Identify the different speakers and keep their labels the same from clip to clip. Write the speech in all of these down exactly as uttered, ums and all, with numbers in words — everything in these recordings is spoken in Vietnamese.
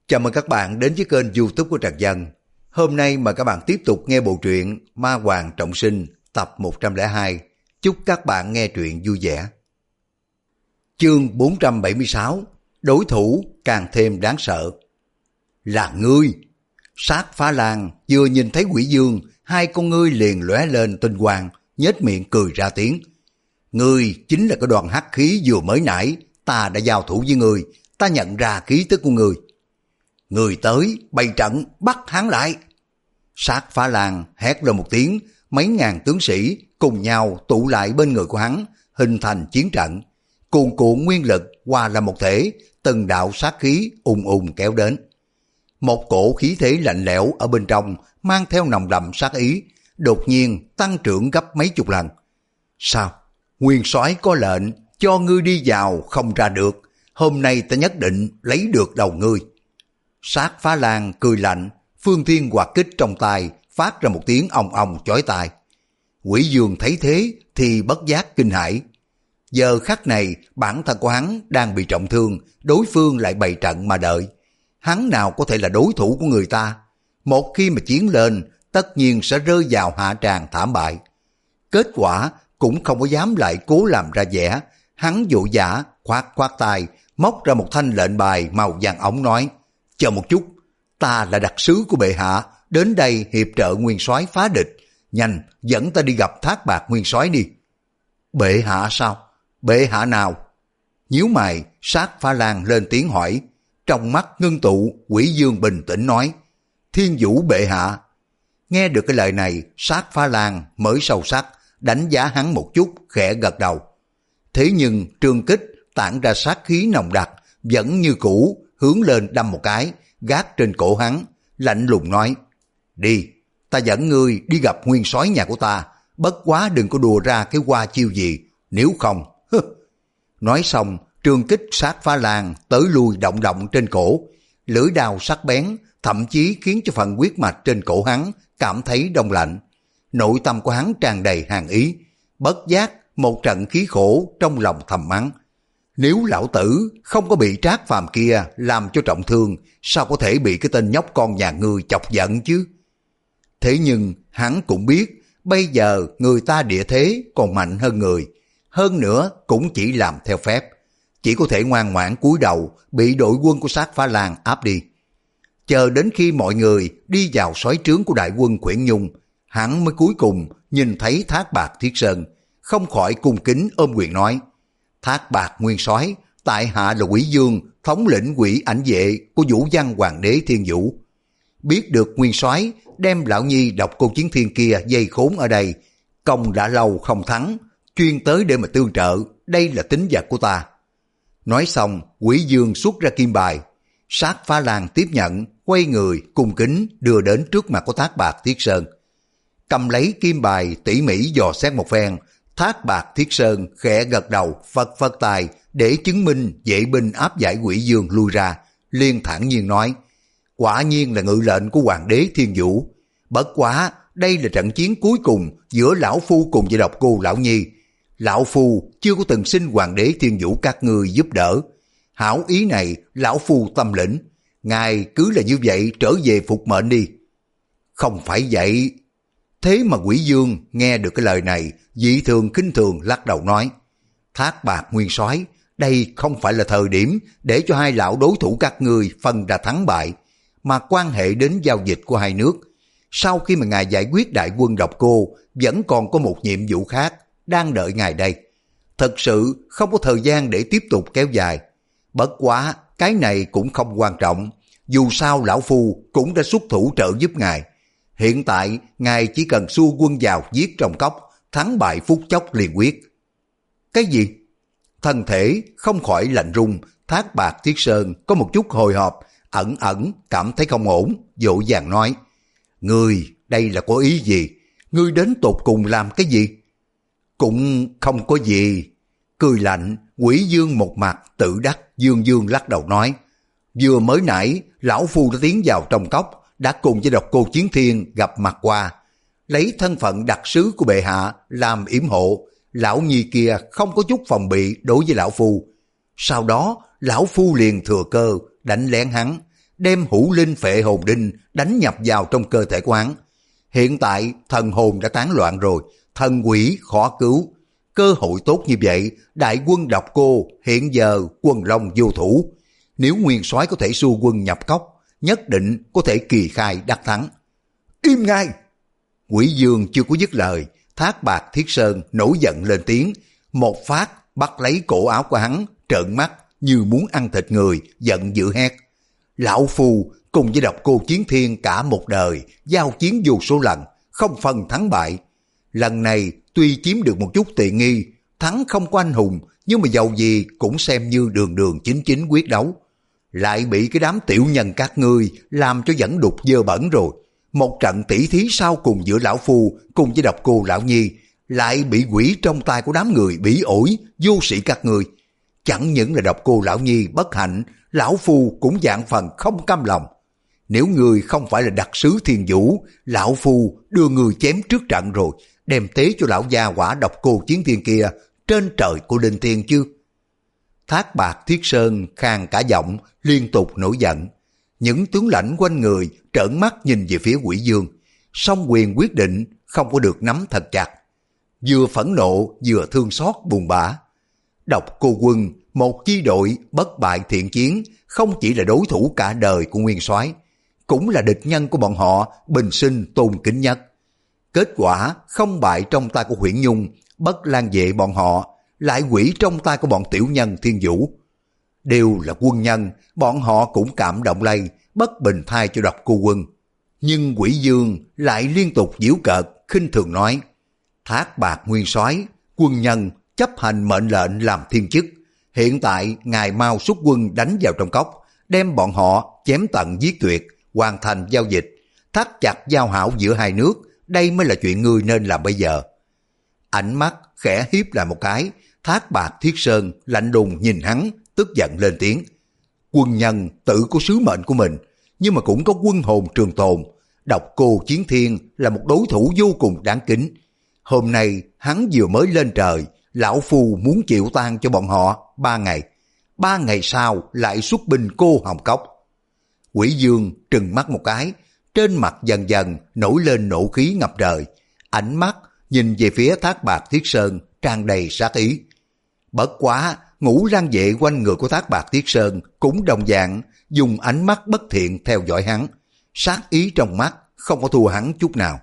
Speaker 1: Chào mừng các bạn đến với kênh YouTube của Trần Dân. Hôm nay mời các bạn tiếp tục nghe bộ truyện Ma Hoàng Trọng Sinh tập một trăm lẻ hai. Chúc các bạn nghe truyện vui vẻ. Chương bốn trăm bảy mươi sáu. Đối thủ càng thêm đáng sợ. Là ngươi! Sát Phá Lang vừa nhìn thấy Quỷ Dương, hai con ngươi liền lóe lên tinh quang, nhếch miệng cười ra tiếng. Ngươi chính là cái đoàn hắc khí vừa mới nãy ta đã giao thủ với ngươi, ta nhận ra khí tức của ngươi. Người tới, bày trận, bắt hắn lại. Sát Phá Lang hét lên một tiếng, mấy ngàn tướng sĩ cùng nhau tụ lại bên người của hắn, hình thành chiến trận. Cuồn cuộn nguyên lực hòa là một thể, từng đạo sát khí ùng ùng kéo đến. Một cổ khí thế lạnh lẽo ở bên trong, mang theo nồng đậm sát ý, đột nhiên tăng trưởng gấp mấy chục lần. Sao? Nguyên soái có lệnh, cho ngươi đi vào không ra được, hôm nay ta nhất định lấy được đầu ngươi. Sát Phá Lang cười lạnh, phương thiên hoạt kích trong tay phát ra một tiếng ong ong chói tai. Quỷ Dương thấy thế thì bất giác kinh hãi. Giờ khắc này bản thân của hắn đang bị trọng thương, đối phương lại bày trận mà đợi. Hắn nào có thể là đối thủ của người ta? Một khi mà chiến lên, tất nhiên sẽ rơi vào hạ tràng thảm bại. Kết quả cũng không có dám lại cố làm ra vẻ. Hắn vội vã khoát khoát tay, móc ra một thanh lệnh bài màu vàng ống nói: chờ một chút, ta là đặc sứ của bệ hạ, đến đây hiệp trợ nguyên soái phá địch, nhanh dẫn ta đi gặp Thác Bạt nguyên soái đi. Bệ hạ sao? Bệ hạ nào? Nhíu mày, Sát Phá Lang lên tiếng hỏi. Trong mắt ngưng tụ, Quỷ Dương bình tĩnh nói: Thiên Vũ bệ hạ. Nghe được cái lời này, Sát Phá Lang mới sâu sắc đánh giá hắn một chút, khẽ gật đầu. Thế nhưng trường kích tản ra sát khí nồng đặc, vẫn như cũ hướng lên đâm một cái, gác trên cổ hắn, lạnh lùng nói: đi, ta dẫn ngươi đi gặp nguyên soái nhà của ta, bất quá đừng có đùa ra cái hoa chiêu gì, nếu không. Hứ. Nói xong, trường kích Sát Phá Lang tới lui động động trên cổ, lưỡi đao sắc bén, thậm chí khiến cho phần huyết mạch trên cổ hắn cảm thấy đông lạnh. Nội tâm của hắn tràn đầy hàn ý, bất giác một trận khí khổ trong lòng thầm mắng: nếu lão tử không có bị Trác Phàm kia làm cho trọng thương, sao có thể bị cái tên nhóc con nhà ngươi chọc giận chứ? Thế nhưng hắn cũng biết, bây giờ người ta địa thế còn mạnh hơn người, hơn nữa cũng chỉ làm theo phép, chỉ có thể ngoan ngoãn cúi đầu bị đội quân của Sát Phá Lang áp đi. Chờ đến khi mọi người đi vào soái trướng của đại quân Quyển Nhung, hắn mới cuối cùng nhìn thấy Thác Bạt Thiết Sơn, không khỏi cung kính ôm quyền nói: Thác Bạt nguyên soái, tại hạ là Quỷ Dương, thống lĩnh quỷ ảnh vệ của Vũ Văn Hoàng đế Thiên Vũ. Biết được nguyên soái đem lão nhi độc cô chiến thiên kia dây khốn ở đây, công đã lâu không thắng, chuyên tới để mà tương trợ, đây là tính vật của ta. Nói xong, Quỷ Dương xuất ra kim bài. Sát Phá Lang tiếp nhận, quay người cung kính đưa đến trước mặt của Thác Bạt Thiết Sơn. Cầm lấy kim bài tỉ mỉ dò xét một phen, Thác Bạt Thiết Sơn khẽ gật đầu, phật phật tài để chứng minh vệ binh áp giải Quỷ Dương lui ra, liền thản nhiên nói: quả nhiên là ngự lệnh của Hoàng đế Thiên Vũ. Bất quá đây là trận chiến cuối cùng giữa lão phu cùng với độc cô lão nhi. Lão phu chưa có từng xin Hoàng đế Thiên Vũ các ngươi giúp đỡ. Hảo ý này lão phu tâm lĩnh, ngài cứ là như vậy trở về phục mệnh đi. Không phải vậy. Thế mà Quỷ Dương nghe được cái lời này, dị thường khinh thường lắc đầu nói: Thác Bạt nguyên soái, đây không phải là thời điểm để cho hai lão đối thủ các ngươi phân ra thắng bại, mà quan hệ đến giao dịch của hai nước. Sau khi mà ngài giải quyết đại quân độc cô, vẫn còn có một nhiệm vụ khác đang đợi ngài đây. Thật sự không có thời gian để tiếp tục kéo dài. Bất quá cái này cũng không quan trọng, dù sao lão phu cũng đã xuất thủ trợ giúp ngài. Hiện tại ngài chỉ cần xua quân vào giết trong cốc, thắng bại phút chốc liền quyết. Cái gì? Thân thể không khỏi lạnh run, Thác Bạt Thiết Sơn có một chút hồi hộp, ẩn ẩn cảm thấy không ổn, vội vàng nói: ngươi đây là có ý gì? Ngươi đến tột cùng làm cái gì? Cũng không có gì. Cười lạnh, Quỷ Dương một mặt tự đắc dương dương lắc đầu nói: vừa mới nãy lão phu đã tiến vào trong cốc, đã cùng với độc cô Chiến Thiên gặp mặt qua, lấy thân phận đặc sứ của bệ hạ làm yểm hộ. Lão nhi kia không có chút phòng bị đối với lão phu. Sau đó lão phu liền thừa cơ đánh lén hắn, đem hữu linh phệ hồn đinh đánh nhập vào trong cơ thể của hắn. Hiện tại thần hồn đã tán loạn rồi, thần quỷ khó cứu. Cơ hội tốt như vậy, đại quân Độc Cô hiện giờ Quần Long vô thủ. Nếu Nguyên Soái có thể xua quân nhập cốc, nhất định có thể kỳ khai đắc thắng. Im ngay! Quỷ Dương chưa có dứt lời, Thác Bạt Thiết Sơn nổi giận lên tiếng, một phát bắt lấy cổ áo của hắn, trợn mắt như muốn ăn thịt người, giận dữ hét. Lão Phu cùng với Độc Cô Chiến Thiên cả một đời, giao chiến vô số lần, không phân thắng bại. Lần này tuy chiếm được một chút tiện nghi, thắng không có anh hùng, nhưng mà dầu gì cũng xem như đường đường chính chính quyết đấu. Lại bị cái đám tiểu nhân các ngươi làm cho dẫn đục dơ bẩn rồi. Một trận tỷ thí sau cùng giữa Lão Phu cùng với Độc Cô Lão Nhi lại bị quỷ trong tay của đám người bỉ ổi, vô sĩ các ngươi. Chẳng những là Độc Cô Lão Nhi bất hạnh, Lão Phu cũng dạng phần không cam lòng. Nếu người không phải là đặc sứ Thiên Vũ, Lão Phu đưa người chém trước trận rồi, đem tế cho lão gia quả Độc Cô Chiến Thiên kia trên trời của linh thiên chứ. Thác Bạt Thiết Sơn khàn cả giọng, liên tục nổi giận. Những tướng lãnh quanh người trợn mắt nhìn về phía Quỷ Dương, song quyền quyết định không có được nắm thật chặt. Vừa phẫn nộ vừa thương xót buồn bã. Độc Cô quân, một chi đội bất bại thiện chiến, không chỉ là đối thủ cả đời của Nguyên Soái, cũng là địch nhân của bọn họ bình sinh tôn kính nhất. Kết quả không bại trong tay của Huyễn Nhung, Bất Lan Vệ bọn họ, lại quỷ trong tay của bọn tiểu nhân Thiên Vũ. Đều là quân nhân, bọn họ cũng cảm động lây, bất bình thay cho Độc Cô quân. Nhưng Quỷ Dương lại liên tục giễu cợt, khinh thường nói, Thác Bạt Nguyên Soái, quân nhân chấp hành mệnh lệnh làm thiên chức. Hiện tại ngài mau xuất quân đánh vào trong cốc, đem bọn họ chém tận giết tuyệt, hoàn thành giao dịch, thắt chặt giao hảo giữa hai nước. Đây mới là chuyện ngươi nên làm bây giờ. Ánh mắt khẽ hiếp lại một cái, Thác Bạt Thiết Sơn lạnh lùng nhìn hắn, tức giận lên tiếng. Quân nhân tự có sứ mệnh của mình, nhưng mà cũng có quân hồn trường tồn. Độc Cô Chiến Thiên là một đối thủ vô cùng đáng kính. Hôm nay hắn vừa mới lên trời, Lão Phu muốn chịu tan cho bọn họ ba ngày. Ba ngày sau lại xuất binh Cô Hồng Cốc. Quỷ Dương trừng mắt một cái, trên mặt dần dần nổi lên nộ khí ngập trời, ánh mắt nhìn về phía Thác Bạt Thiết Sơn tràn đầy sát ý. Bất quá, Ngũ Lang Vệ quanh người của Thác Bạt Thiết Sơn cũng đồng dạng dùng ánh mắt bất thiện theo dõi hắn, sát ý trong mắt không có thua hắn chút nào.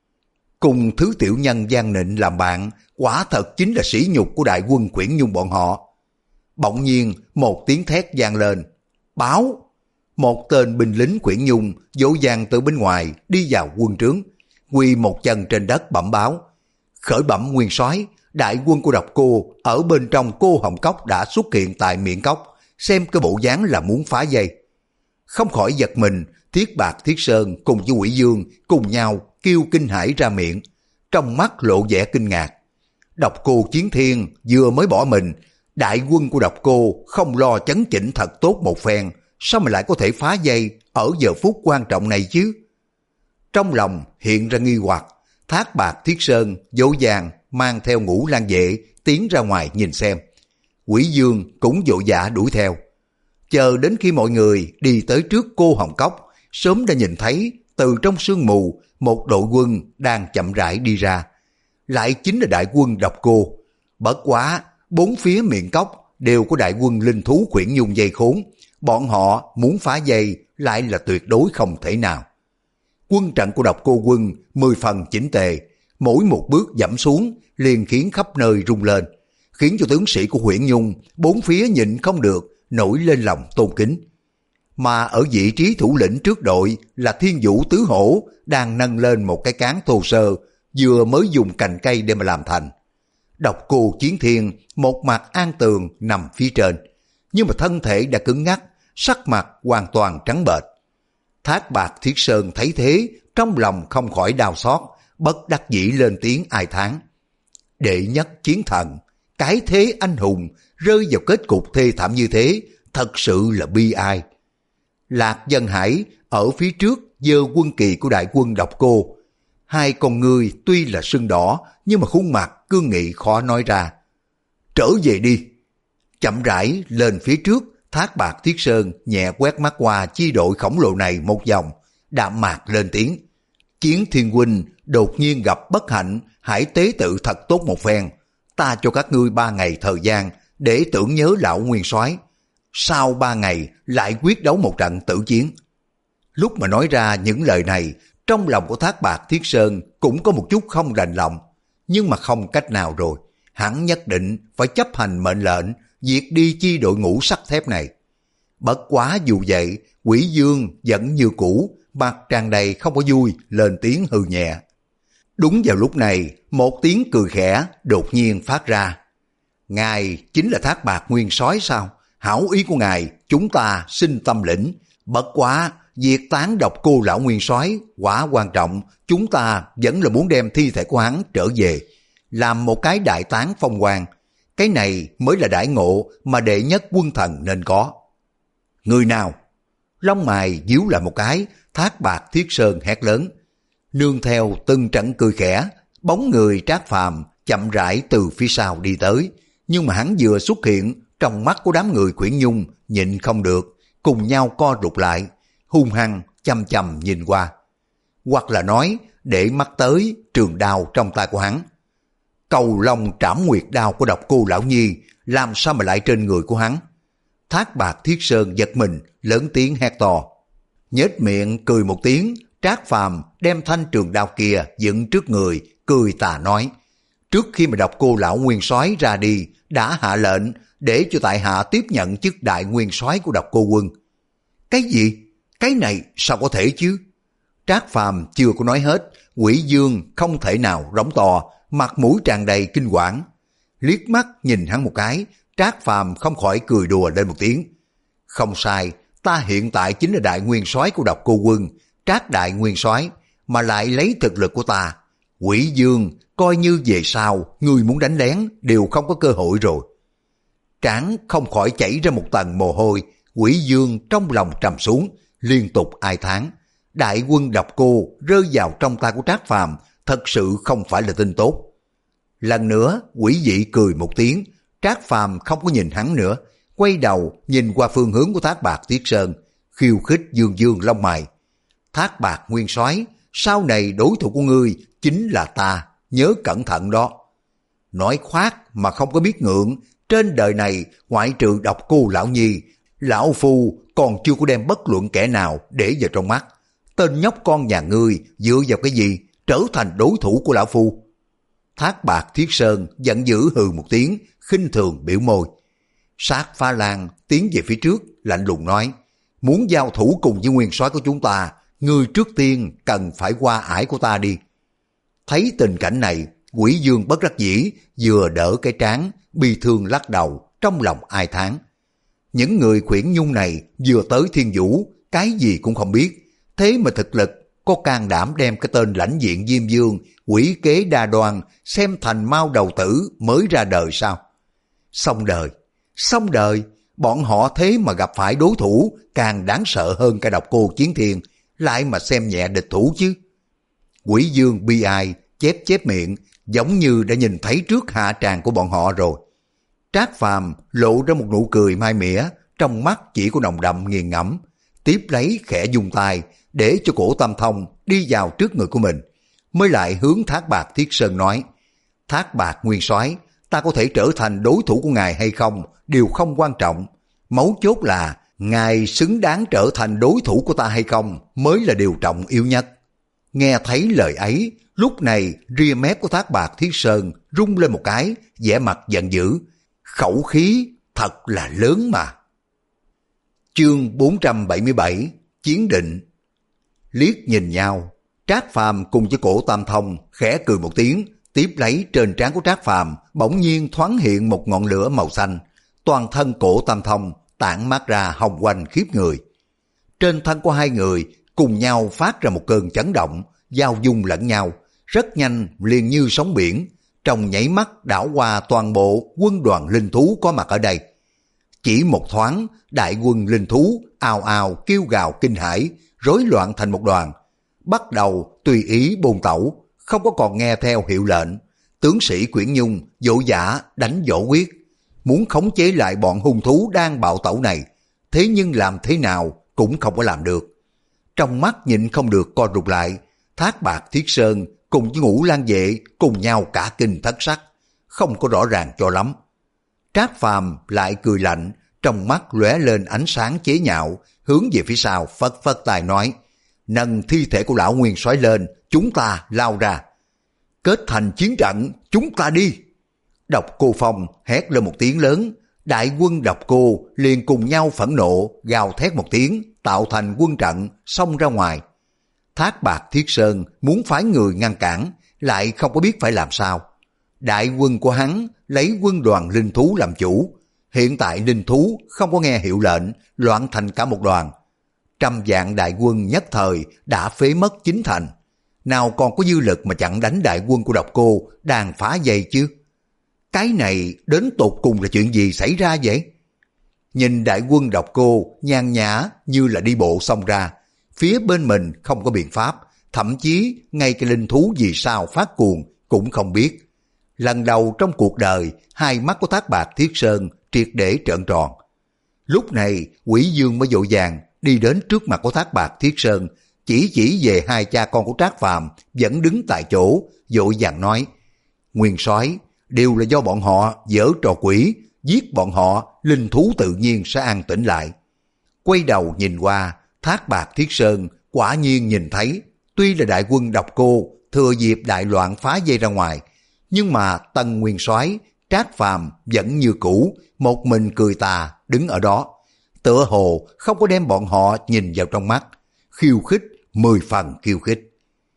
Speaker 1: Cùng thứ tiểu nhân gian nịnh làm bạn, quả thật chính là sỉ nhục của đại quân Quyển Nhung bọn họ. Bỗng nhiên một tiếng thét vang lên, báo! Một tên binh lính Quyển Nhung dỗ dàng từ bên ngoài đi vào quân trướng, quỳ một chân trên đất bẩm báo. Khởi bẩm Nguyên Soái, đại quân của Độc Cô ở bên trong Cô Hồng Cốc đã xuất hiện tại miệng cốc, xem cái bộ dáng là muốn phá dây. Không khỏi giật mình, Thiết Bạt Thiết Sơn cùng với Quỷ Dương cùng nhau kêu kinh hãi ra miệng, trong mắt lộ vẻ kinh ngạc. Độc Cô Chiến Thiên vừa mới bỏ mình, đại quân của Độc Cô không lo chấn chỉnh thật tốt một phen, sao mà lại có thể phá dây ở giờ phút quan trọng này chứ? Trong lòng hiện ra nghi hoặc, Thác Bạt Thiết Sơn dỗ dàng mang theo Ngũ Lang Vệ tiến ra ngoài nhìn xem. Quỷ Dương cũng vội vã đuổi theo. Chờ đến khi mọi người đi tới trước Cô Hồng Cốc, sớm đã nhìn thấy từ trong sương mù một đội quân đang chậm rãi đi ra. Lại chính là đại quân Độc Cô. Bất quá, bốn phía miệng cốc đều có đại quân linh thú Quyển Nhung dây khốn. Bọn họ muốn phá dây lại là tuyệt đối không thể nào. Quân trận của Độc Cô quân mười phần chỉnh tề, mỗi một bước dẫm xuống liền khiến khắp nơi rung lên, khiến cho tướng sĩ của Huyễn Nhung bốn phía nhịn không được nổi lên lòng tôn kính. Mà ở vị trí thủ lĩnh trước đội là Thiên Vũ Tứ Hổ đang nâng lên một cái cán thô sơ vừa mới dùng cành cây để mà làm thành. Độc Cô Chiến Thiên một mặt an tường nằm phía trên, nhưng mà thân thể đã cứng ngắc, sắc mặt hoàn toàn trắng bệch. Thác Bạt Thiết Sơn thấy thế, trong lòng không khỏi đau xót, bất đắc dĩ lên tiếng ai thán. Đệ nhất chiến thần, cái thế anh hùng, rơi vào kết cục thê thảm như thế, thật sự là bi ai. Lạc Dân Hải ở phía trước giơ quân kỳ của đại quân Độc Cô. Hai con ngươi tuy là sưng đỏ, nhưng mà khuôn mặt cương nghị khó nói ra. Trở về đi. Chậm rãi lên phía trước, Thác Bạt Thiết Sơn nhẹ quét mắt qua chi đội khổng lồ này một vòng, đạm mạc lên tiếng. Chiến Thiên huynh đột nhiên gặp bất hạnh, hãy tế tự thật tốt một phen. Ta cho các ngươi ba ngày thời gian để tưởng nhớ lão nguyên soái. Sau ba ngày lại quyết đấu một trận tử chiến. Lúc mà nói ra những lời này, trong lòng của Thác Bạt Thiết Sơn cũng có một chút không đành lòng. Nhưng mà không cách nào rồi, hắn nhất định phải chấp hành mệnh lệnh, diệt đi chi đội ngũ sắt thép này. Bất quá dù vậy, Quỷ Dương vẫn như cũ, mặt tràn đầy không có vui, lên tiếng hừ nhẹ. Đúng vào lúc này, một tiếng cười khẽ đột nhiên phát ra. Ngài chính là Thác Bạt nguyên soái sao? Hảo ý của ngài, chúng ta xin tâm lĩnh. Bất quá, việc tán độc cô lão nguyên soái quá quan trọng, chúng ta vẫn là muốn đem thi thể của hắn trở về, làm một cái đại tán phong quang. Cái này mới là đại ngộ mà đệ nhất quân thần nên có. Người nào? Lông mày díu lại một cái, Thác Bạt Thiết Sơn hét lớn. Nương theo từng trận cười khẽ, bóng người Trác Phàm chậm rãi từ phía sau đi tới. Nhưng mà hắn vừa xuất hiện, trong mắt của đám người Quyển Nhung nhịn không được, cùng nhau co rụt lại, hung hăng chăm chăm nhìn qua. Hoặc là nói, để mắt tới trường đao trong tay của hắn. Cầu long trảm nguyệt đao của Độc Cô Lão Nhi, làm sao mà lại trên người của hắn? Thác Bạt Thiết Sơn giật mình, lớn tiếng hét to. Nhếch miệng cười một tiếng, Trác Phàm đem thanh trường đao kia dựng trước người, cười tà nói. Trước khi mà Độc Cô Lão nguyên soái ra đi, đã hạ lệnh để cho tại hạ tiếp nhận chức đại nguyên soái của Độc Cô quân. Cái gì? Cái này sao có thể chứ? Trác Phàm chưa có nói hết, Quỷ Dương không thể nào rống to, mặt mũi tràn đầy kinh quản. Liếc mắt nhìn hắn một cái, Trác Phàm không khỏi cười đùa lên một tiếng. Không sai, ta hiện tại chính là đại nguyên soái của Độc Cô quân, Trác đại nguyên soái, mà lại lấy thực lực của ta. Quỷ Dương, coi như về sau, người muốn đánh lén đều không có cơ hội rồi. Trán không khỏi chảy ra một tầng mồ hôi, Quỷ Dương trong lòng trầm xuống, liên tục ai thán. Đại quân Độc Cô rơi vào trong tay của Trác Phàm thật sự không phải là tin tốt. Lần nữa, Quỷ Dị cười một tiếng, Trác Phàm không có nhìn hắn nữa, quay đầu nhìn qua phương hướng của Thác Bạt Thiết Sơn, khiêu khích dương dương lông mày. Thác Bạt nguyên soái, sau này đối thủ của ngươi chính là ta, nhớ cẩn thận đó. Nói khoác mà không có biết ngượng, trên đời này ngoại trừ Độc Cô Lão Nhi, lão phu còn chưa có đem bất luận kẻ nào để vào trong mắt. Tên nhóc con nhà ngươi dựa vào cái gì trở thành đối thủ của lão phu? Thác Bạt Thiết Sơn giận dữ hừ một tiếng, khinh thường biểu môi. Sát Phá Lan tiến về phía trước, lạnh lùng nói, muốn giao thủ cùng với nguyên soái của chúng ta, ngươi trước tiên cần phải qua ải của ta đi. Thấy tình cảnh này, Quỷ Dương bất đắc dĩ, vừa đỡ cái trán, bi thương lắc đầu, trong lòng ai thán. Những người Quyển Nhung này vừa tới Thiên Vũ, cái gì cũng không biết, thế mà thực lực có can đảm đem cái tên lãnh diện Diêm Vương, quỷ kế đa đoan, xem thành mao đầu tử mới ra đời sao? Xong đời, xong đời, bọn họ thế mà gặp phải đối thủ càng đáng sợ hơn cả Độc Cô Chiến Thiên, lại mà xem nhẹ địch thủ chứ. Quỷ Dương bi ai, chép chép miệng, giống như đã nhìn thấy trước hạ tràng của bọn họ rồi. Trác Phàm lộ ra một nụ cười mai mỉa, trong mắt chỉ có nồng đậm nghiền ngẫm, tiếp lấy khẽ dùng tay để cho Cổ Tam Thông đi vào trước người của mình, mới lại hướng Thác Bạt Thiết Sơn nói, Thác Bạt nguyên soái, ta có thể trở thành đối thủ của ngài hay không đều không quan trọng, mấu chốt là ngài xứng đáng trở thành đối thủ của ta hay không mới là điều trọng yếu nhất. Nghe thấy lời ấy, lúc này ria mép của Thác Bạt Thiết Sơn rung lên một cái, vẻ mặt giận dữ, khẩu khí thật là lớn mà. Chương bốn trăm bảy mươi bảy, Chiến định. Liếc nhìn nhau, Trác Phàm cùng với Cổ Tam Thông khẽ cười một tiếng, tiếp lấy trên trán của Trác Phàm bỗng nhiên thoáng hiện một ngọn lửa màu xanh, toàn thân Cổ Tam Thông tản mát ra hồng quanh khiếp người. Trên thân của hai người cùng nhau phát ra một cơn chấn động, giao dung lẫn nhau, rất nhanh liền như sóng biển, trong nháy mắt đảo qua toàn bộ quân đoàn linh thú có mặt ở đây. Chỉ một thoáng, đại quân linh thú ào ào kêu gào kinh hãi, rối loạn thành một đoàn, bắt đầu tùy ý bồn tẩu, không có còn nghe theo hiệu lệnh. Tướng sĩ Quyển Nhung vội vã đánh võ quyết, muốn khống chế lại bọn hung thú đang bạo tẩu này, thế nhưng làm thế nào cũng không có làm được. Trong mắt nhịn không được co rụt lại, Thác Bạt Thiết Sơn cùng với Ngũ Lang Vệ cùng nhau cả kinh thất sắc, không có rõ ràng cho lắm. Trác Phàm lại cười lạnh, trong mắt lóe lên ánh sáng chế nhạo, hướng về phía sau phất phất tay nói, nâng thi thể của lão nguyên soái lên, chúng ta lao ra. Kết thành chiến trận, chúng ta đi. Độc Cô Phong hét lên một tiếng lớn, đại quân Độc Cô liền cùng nhau phẫn nộ, gào thét một tiếng, tạo thành quân trận, xông ra ngoài. Thác Bạt Thiết Sơn muốn phái người ngăn cản, lại không có biết phải làm sao. Đại quân của hắn lấy quân đoàn linh thú làm chủ, hiện tại linh thú không có nghe hiệu lệnh, loạn thành cả một đoàn. Trăm vạn đại quân nhất thời đã phế mất chính thành, nào còn có dư lực mà chặn đánh đại quân của Độc Cô đang phá dây chứ. Cái này đến tột cùng là chuyện gì xảy ra vậy? Nhìn đại quân Độc Cô nhàn nhã như là đi bộ xông ra, phía bên mình không có biện pháp, thậm chí ngay cái linh thú vì sao phát cuồng cũng không biết. Lần đầu trong cuộc đời, hai mắt của Thác Bạt Thiết Sơn triệt để trợn tròn. Lúc này, Quỷ Dương mới vội vàng đi đến trước mặt của Thác Bạt Thiết Sơn, chỉ chỉ về hai cha con của Trác Phàm vẫn đứng tại chỗ, vội vàng nói, nguyên soái, đều là do bọn họ giở trò quỷ, giết bọn họ, linh thú tự nhiên sẽ an tĩnh lại. Quay đầu nhìn qua, Thác Bạt Thiết Sơn quả nhiên nhìn thấy, tuy là đại quân Độc Cô thừa dịp đại loạn phá dây ra ngoài, nhưng mà Tân nguyên soái Trác Phàm vẫn như cũ, một mình cười tà đứng ở đó, tựa hồ không có đem bọn họ nhìn vào trong mắt, khiêu khích, mười phần khiêu khích.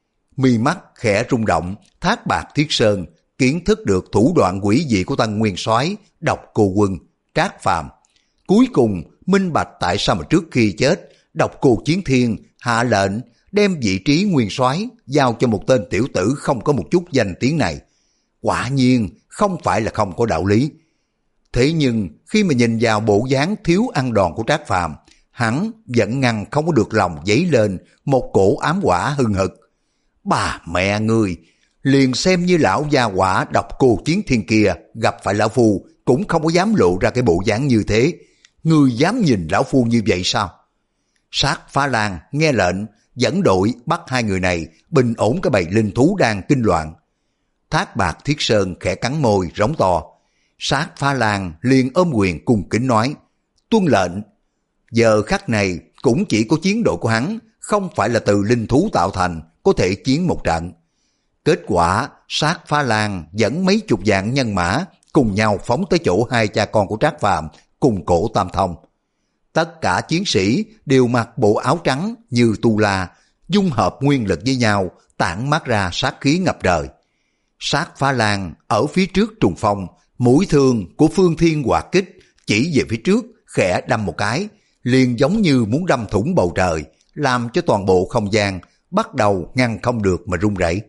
Speaker 1: Mi mắt khẽ rung động, Thác Bạt Thiết Sơn kiến thức được thủ đoạn quỷ dị của Tân nguyên soái Độc Cô quân Trác Phàm, cuối cùng minh bạch tại sao mà trước khi chết Độc Cô Chiến Thiên hạ lệnh đem vị trí nguyên soái giao cho một tên tiểu tử không có một chút danh tiếng này. Quả nhiên không phải là không có đạo lý. Thế nhưng khi mà nhìn vào bộ dáng thiếu ăn đòn của Trác Phàm, hắn vẫn ngăn không có được lòng dấy lên một cổ ám hỏa hừng hực. Bà mẹ ngươi, liền xem như lão gia hỏa Độc Cô Chiến Thiên kia gặp phải lão phu cũng không có dám lộ ra cái bộ dáng như thế. Ngươi dám nhìn lão phu như vậy sao? Sát Phá Lan nghe lệnh dẫn đội bắt hai người này bình ổn cái bầy linh thú đang kinh loạn. Thác Bạt Thiết Sơn khẽ cắn môi rống to. Sát Phá Lan liền ôm quyền cung kính nói, tuân lệnh. Giờ khắc này cũng chỉ có chiến đội của hắn, không phải là từ linh thú tạo thành, có thể chiến một trận. Kết quả Sát Phá Lan dẫn mấy chục vạn nhân mã cùng nhau phóng tới chỗ hai cha con của Trác Phàm cùng cổ Tam Thông. Tất cả chiến sĩ đều mặc bộ áo trắng như tu la, dung hợp nguyên lực với nhau, tản mát ra sát khí ngập trời. Sát Phá Lan ở phía trước trùng phong, mũi thương của Phương Thiên Hỏa Kích chỉ về phía trước khẽ đâm một cái, liền giống như muốn đâm thủng bầu trời, làm cho toàn bộ không gian bắt đầu ngăn không được mà rung rẩy.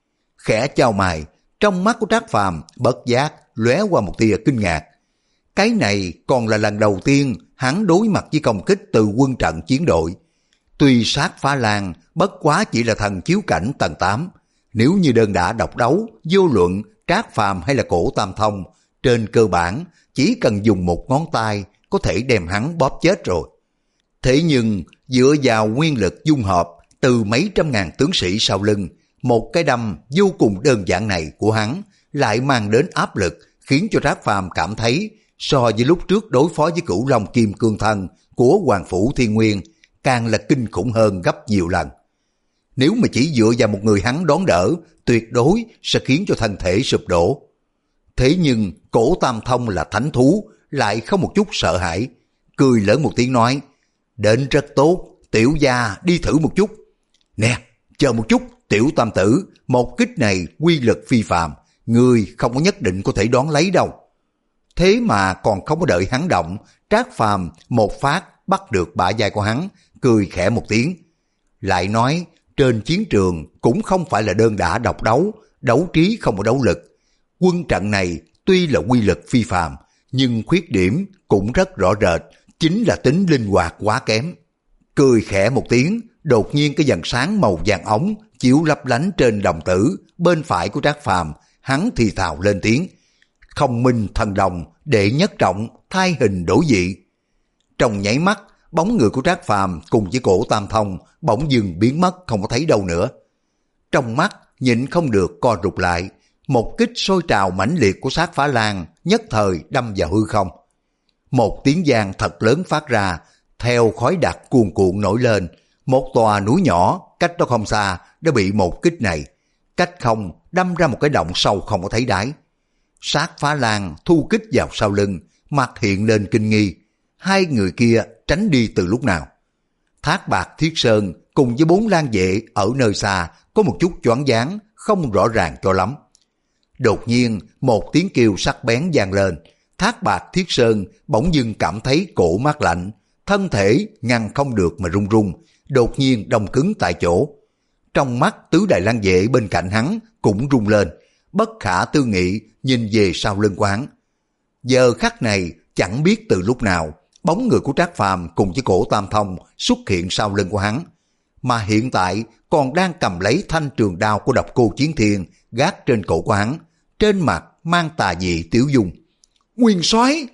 Speaker 1: Khẽ chau mày, trong mắt của Trác Phàm bất giác lóe qua một tia kinh ngạc. Cái này còn là lần đầu tiên hắn đối mặt với công kích từ quân trận chiến đội. Tuy Sát Phá Lan bất quá chỉ là thần chiếu cảnh tầng tám, nếu như đơn đả độc đấu, vô luận Trác Phàm hay là cổ Tam Thông, trên cơ bản chỉ cần dùng một ngón tay có thể đem hắn bóp chết rồi. Thế nhưng dựa vào nguyên lực dung hợp từ mấy trăm ngàn tướng sĩ sau lưng, một cái đâm vô cùng đơn giản này của hắn lại mang đến áp lực, khiến cho Trác Phàm cảm thấy so với lúc trước đối phó với Cửu Long Kim Cương Thân của Hoàng Phủ Thiên Nguyên càng là kinh khủng hơn gấp nhiều lần. Nếu mà chỉ dựa vào một người hắn đón đỡ, tuyệt đối sẽ khiến cho thân thể sụp đổ. Thế nhưng cổ Tam Thông là thánh thú, lại không một chút sợ hãi, cười lớn một tiếng nói, đến rất tốt, tiểu gia đi thử một chút. Nè, chờ một chút, tiểu tam tử, một kích này quy lực phi phàm, ngươi không có nhất định có thể đón lấy đâu. Thế mà còn không có đợi hắn động, Trác Phàm một phát bắt được bả vai của hắn, cười khẽ một tiếng. Lại nói, trên chiến trường cũng không phải là đơn đả độc đấu, đấu trí không có đấu lực. Quân trận này tuy là quy lực phi phàm, nhưng khuyết điểm cũng rất rõ rệt, chính là tính linh hoạt quá kém. Cười khẽ một tiếng, đột nhiên cái dần sáng màu vàng ống chiếu lấp lánh trên đồng tử bên phải của Trác Phàm, hắn thì thào lên tiếng, không minh thần đồng, đệ nhất trọng, thai hình đổi dị. Trong nháy mắt, bóng người của Trác Phàm cùng với Cổ Tam Thông bỗng dưng biến mất không có thấy đâu nữa. Trong mắt nhịn không được co rụt lại, một kích sôi trào mãnh liệt của Sát Phá Lan nhất thời đâm vào hư không. Một tiếng vang thật lớn phát ra, theo khói đặc cuồn cuộn nổi lên, một tòa núi nhỏ cách đó không xa đã bị một kích này cách không đâm ra một cái động sâu không có thấy đáy. Sát Phá Lan thu kích vào sau lưng, mặt hiện lên kinh nghi, hai người kia tránh đi từ lúc nào. Thác Bạt Thiết Sơn cùng với bốn lang vệ ở nơi xa có một chút choáng váng, không rõ ràng cho lắm. Đột nhiên một tiếng kêu sắc bén vang lên, Thác Bạt Thiết Sơn bỗng dưng cảm thấy cổ mát lạnh, thân thể ngăn không được mà run run, đột nhiên đông cứng tại chỗ. Trong mắt tứ đại lang vệ bên cạnh hắn cũng run lên, bất khả tư nghị nhìn về sau lưng của hắn. Giờ khắc này chẳng biết từ lúc nào, bóng người của Trác Phàm cùng với Cổ Tam Thông xuất hiện sau lưng của hắn, mà hiện tại còn đang cầm lấy thanh trường đao của Độc Cô Chiến Thiên gác trên cổ của hắn, trên mặt mang tà dị tiểu dung. Nguyên soái!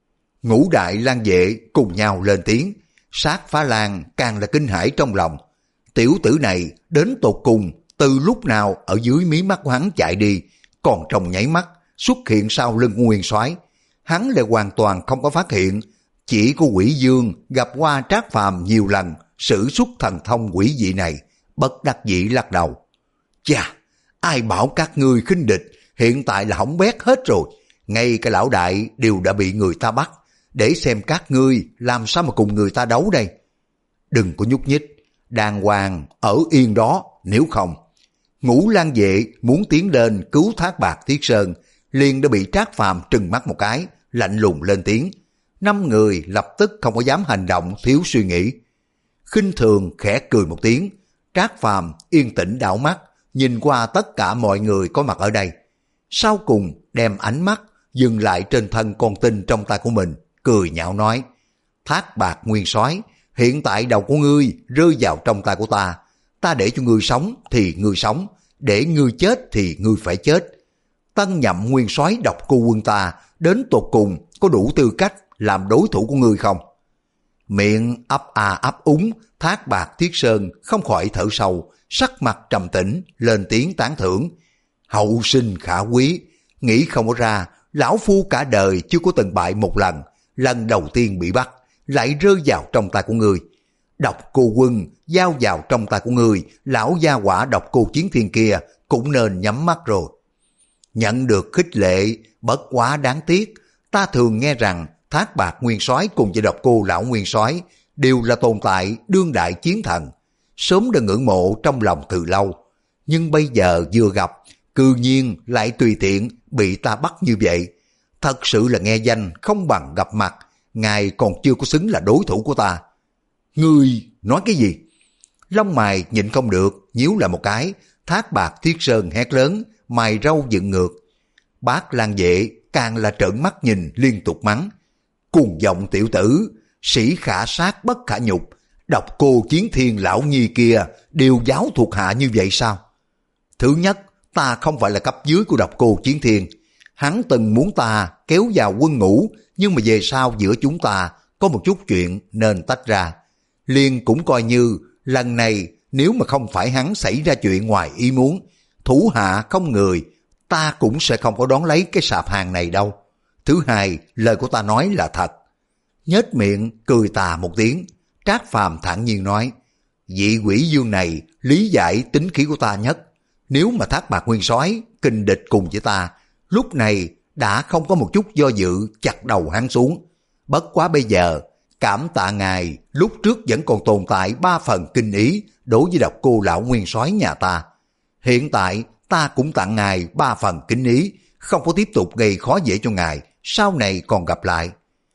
Speaker 1: Ngũ đại lang vệ cùng nhau lên tiếng, Sát Phá Lan càng là kinh hãi trong lòng. Tiểu tử này đến tột cùng từ lúc nào ở dưới mí mắt của hắn chạy đi, còn trong nháy mắt xuất hiện sau lưng Nguyên soái, hắn lại hoàn toàn không có phát hiện. Chỉ có Quỷ Dương gặp qua Trác Phàm nhiều lần sử xuất thần thông quỷ dị này, bất đắc dĩ lắc đầu. Chà, ai bảo các ngươi khinh địch, hiện tại là hỏng bét hết rồi, ngay cả lão đại đều đã bị người ta bắt, để xem các ngươi làm sao mà cùng người ta đấu đây. Đừng có nhúc nhích, đàng hoàng ở yên đó, nếu không. Ngũ lang vệ muốn tiến lên cứu Thác Bạt Thiết Sơn, liền đã bị Trác Phàm trừng mắt một cái, lạnh lùng lên tiếng. Năm người lập tức không có dám hành động thiếu suy nghĩ. Khinh thường khẽ cười một tiếng, Trác Phàm yên tĩnh đảo mắt, nhìn qua tất cả mọi người có mặt ở đây. Sau cùng đem ánh mắt dừng lại trên thân con tin trong tay của mình, cười nhạo nói. Thác Bạt Nguyên soái, hiện tại đầu của ngươi rơi vào trong tay của ta, ta để cho ngươi sống thì ngươi sống, để ngươi chết thì ngươi phải chết. Tân nhậm nguyên soái Độc Cô quân ta đến tột cùng có đủ tư cách làm đối thủ của ngươi không? Miệng ấp à ấp úng, Thác Bạt Thiết Sơn không khỏi thở sâu, sắc mặt trầm tĩnh, lên tiếng tán thưởng. Hậu sinh khả quý, nghĩ không có ra, lão phu cả đời chưa có từng bại một lần, lần đầu tiên bị bắt, lại rơi vào trong tay của ngươi. Độc Cô quân giao vào trong tay của ngươi, lão gia quả Độc Cô Chiến Thiên kia cũng nên nhắm mắt rồi. Nhận được khích lệ, bất quá đáng tiếc, ta thường nghe rằng Thác Bạt Nguyên soái cùng với Độc Cô lão Nguyên soái đều là tồn tại đương đại chiến thần, sớm đã ngưỡng mộ trong lòng từ lâu, nhưng bây giờ vừa gặp, cư nhiên lại tùy tiện bị ta bắt như vậy, thật sự là nghe danh không bằng gặp mặt, ngài còn chưa có xứng là đối thủ của ta. Ngươi nói cái gì? Lông mày nhịn không được, nhíu lại một cái, Thác Bạt Thiết Sơn hét lớn, mày râu dựng ngược. Bác lang vệ càng là trợn mắt nhìn liên tục mắng. Cuồng vọng tiểu tử, sĩ khả sát bất khả nhục, Độc Cô Chiến Thiên lão nhi kia đều giáo thuộc hạ như vậy sao? Thứ nhất, ta không phải là cấp dưới của Độc Cô Chiến Thiên. Hắn từng muốn ta kéo vào quân ngũ, nhưng mà về sau giữa chúng ta có một chút chuyện nên tách ra. Liền cũng coi như lần này nếu mà không phải hắn xảy ra chuyện ngoài ý muốn, thủ hạ không người, ta cũng sẽ không có đón lấy cái sạp hàng này đâu. Thứ hai, lời của ta nói là thật. Nhếch miệng cười tà một tiếng, Trác Phàm thản nhiên nói, vị Quỷ Dương này lý giải tính khí của ta nhất. Nếu mà Thác Bạt Nguyên soái kình địch cùng với ta, lúc này đã không có một chút do dự chặt đầu hắn xuống. Bất quá bây giờ, cảm tạ ngài lúc trước vẫn còn tồn tại ba phần kinh ý đối với Độc Cô lão Nguyên soái nhà ta. Hiện tại ta cũng tặng ngài ba phần kính ý, không có tiếp tục gây khó dễ cho ngài, sau này còn gặp lại.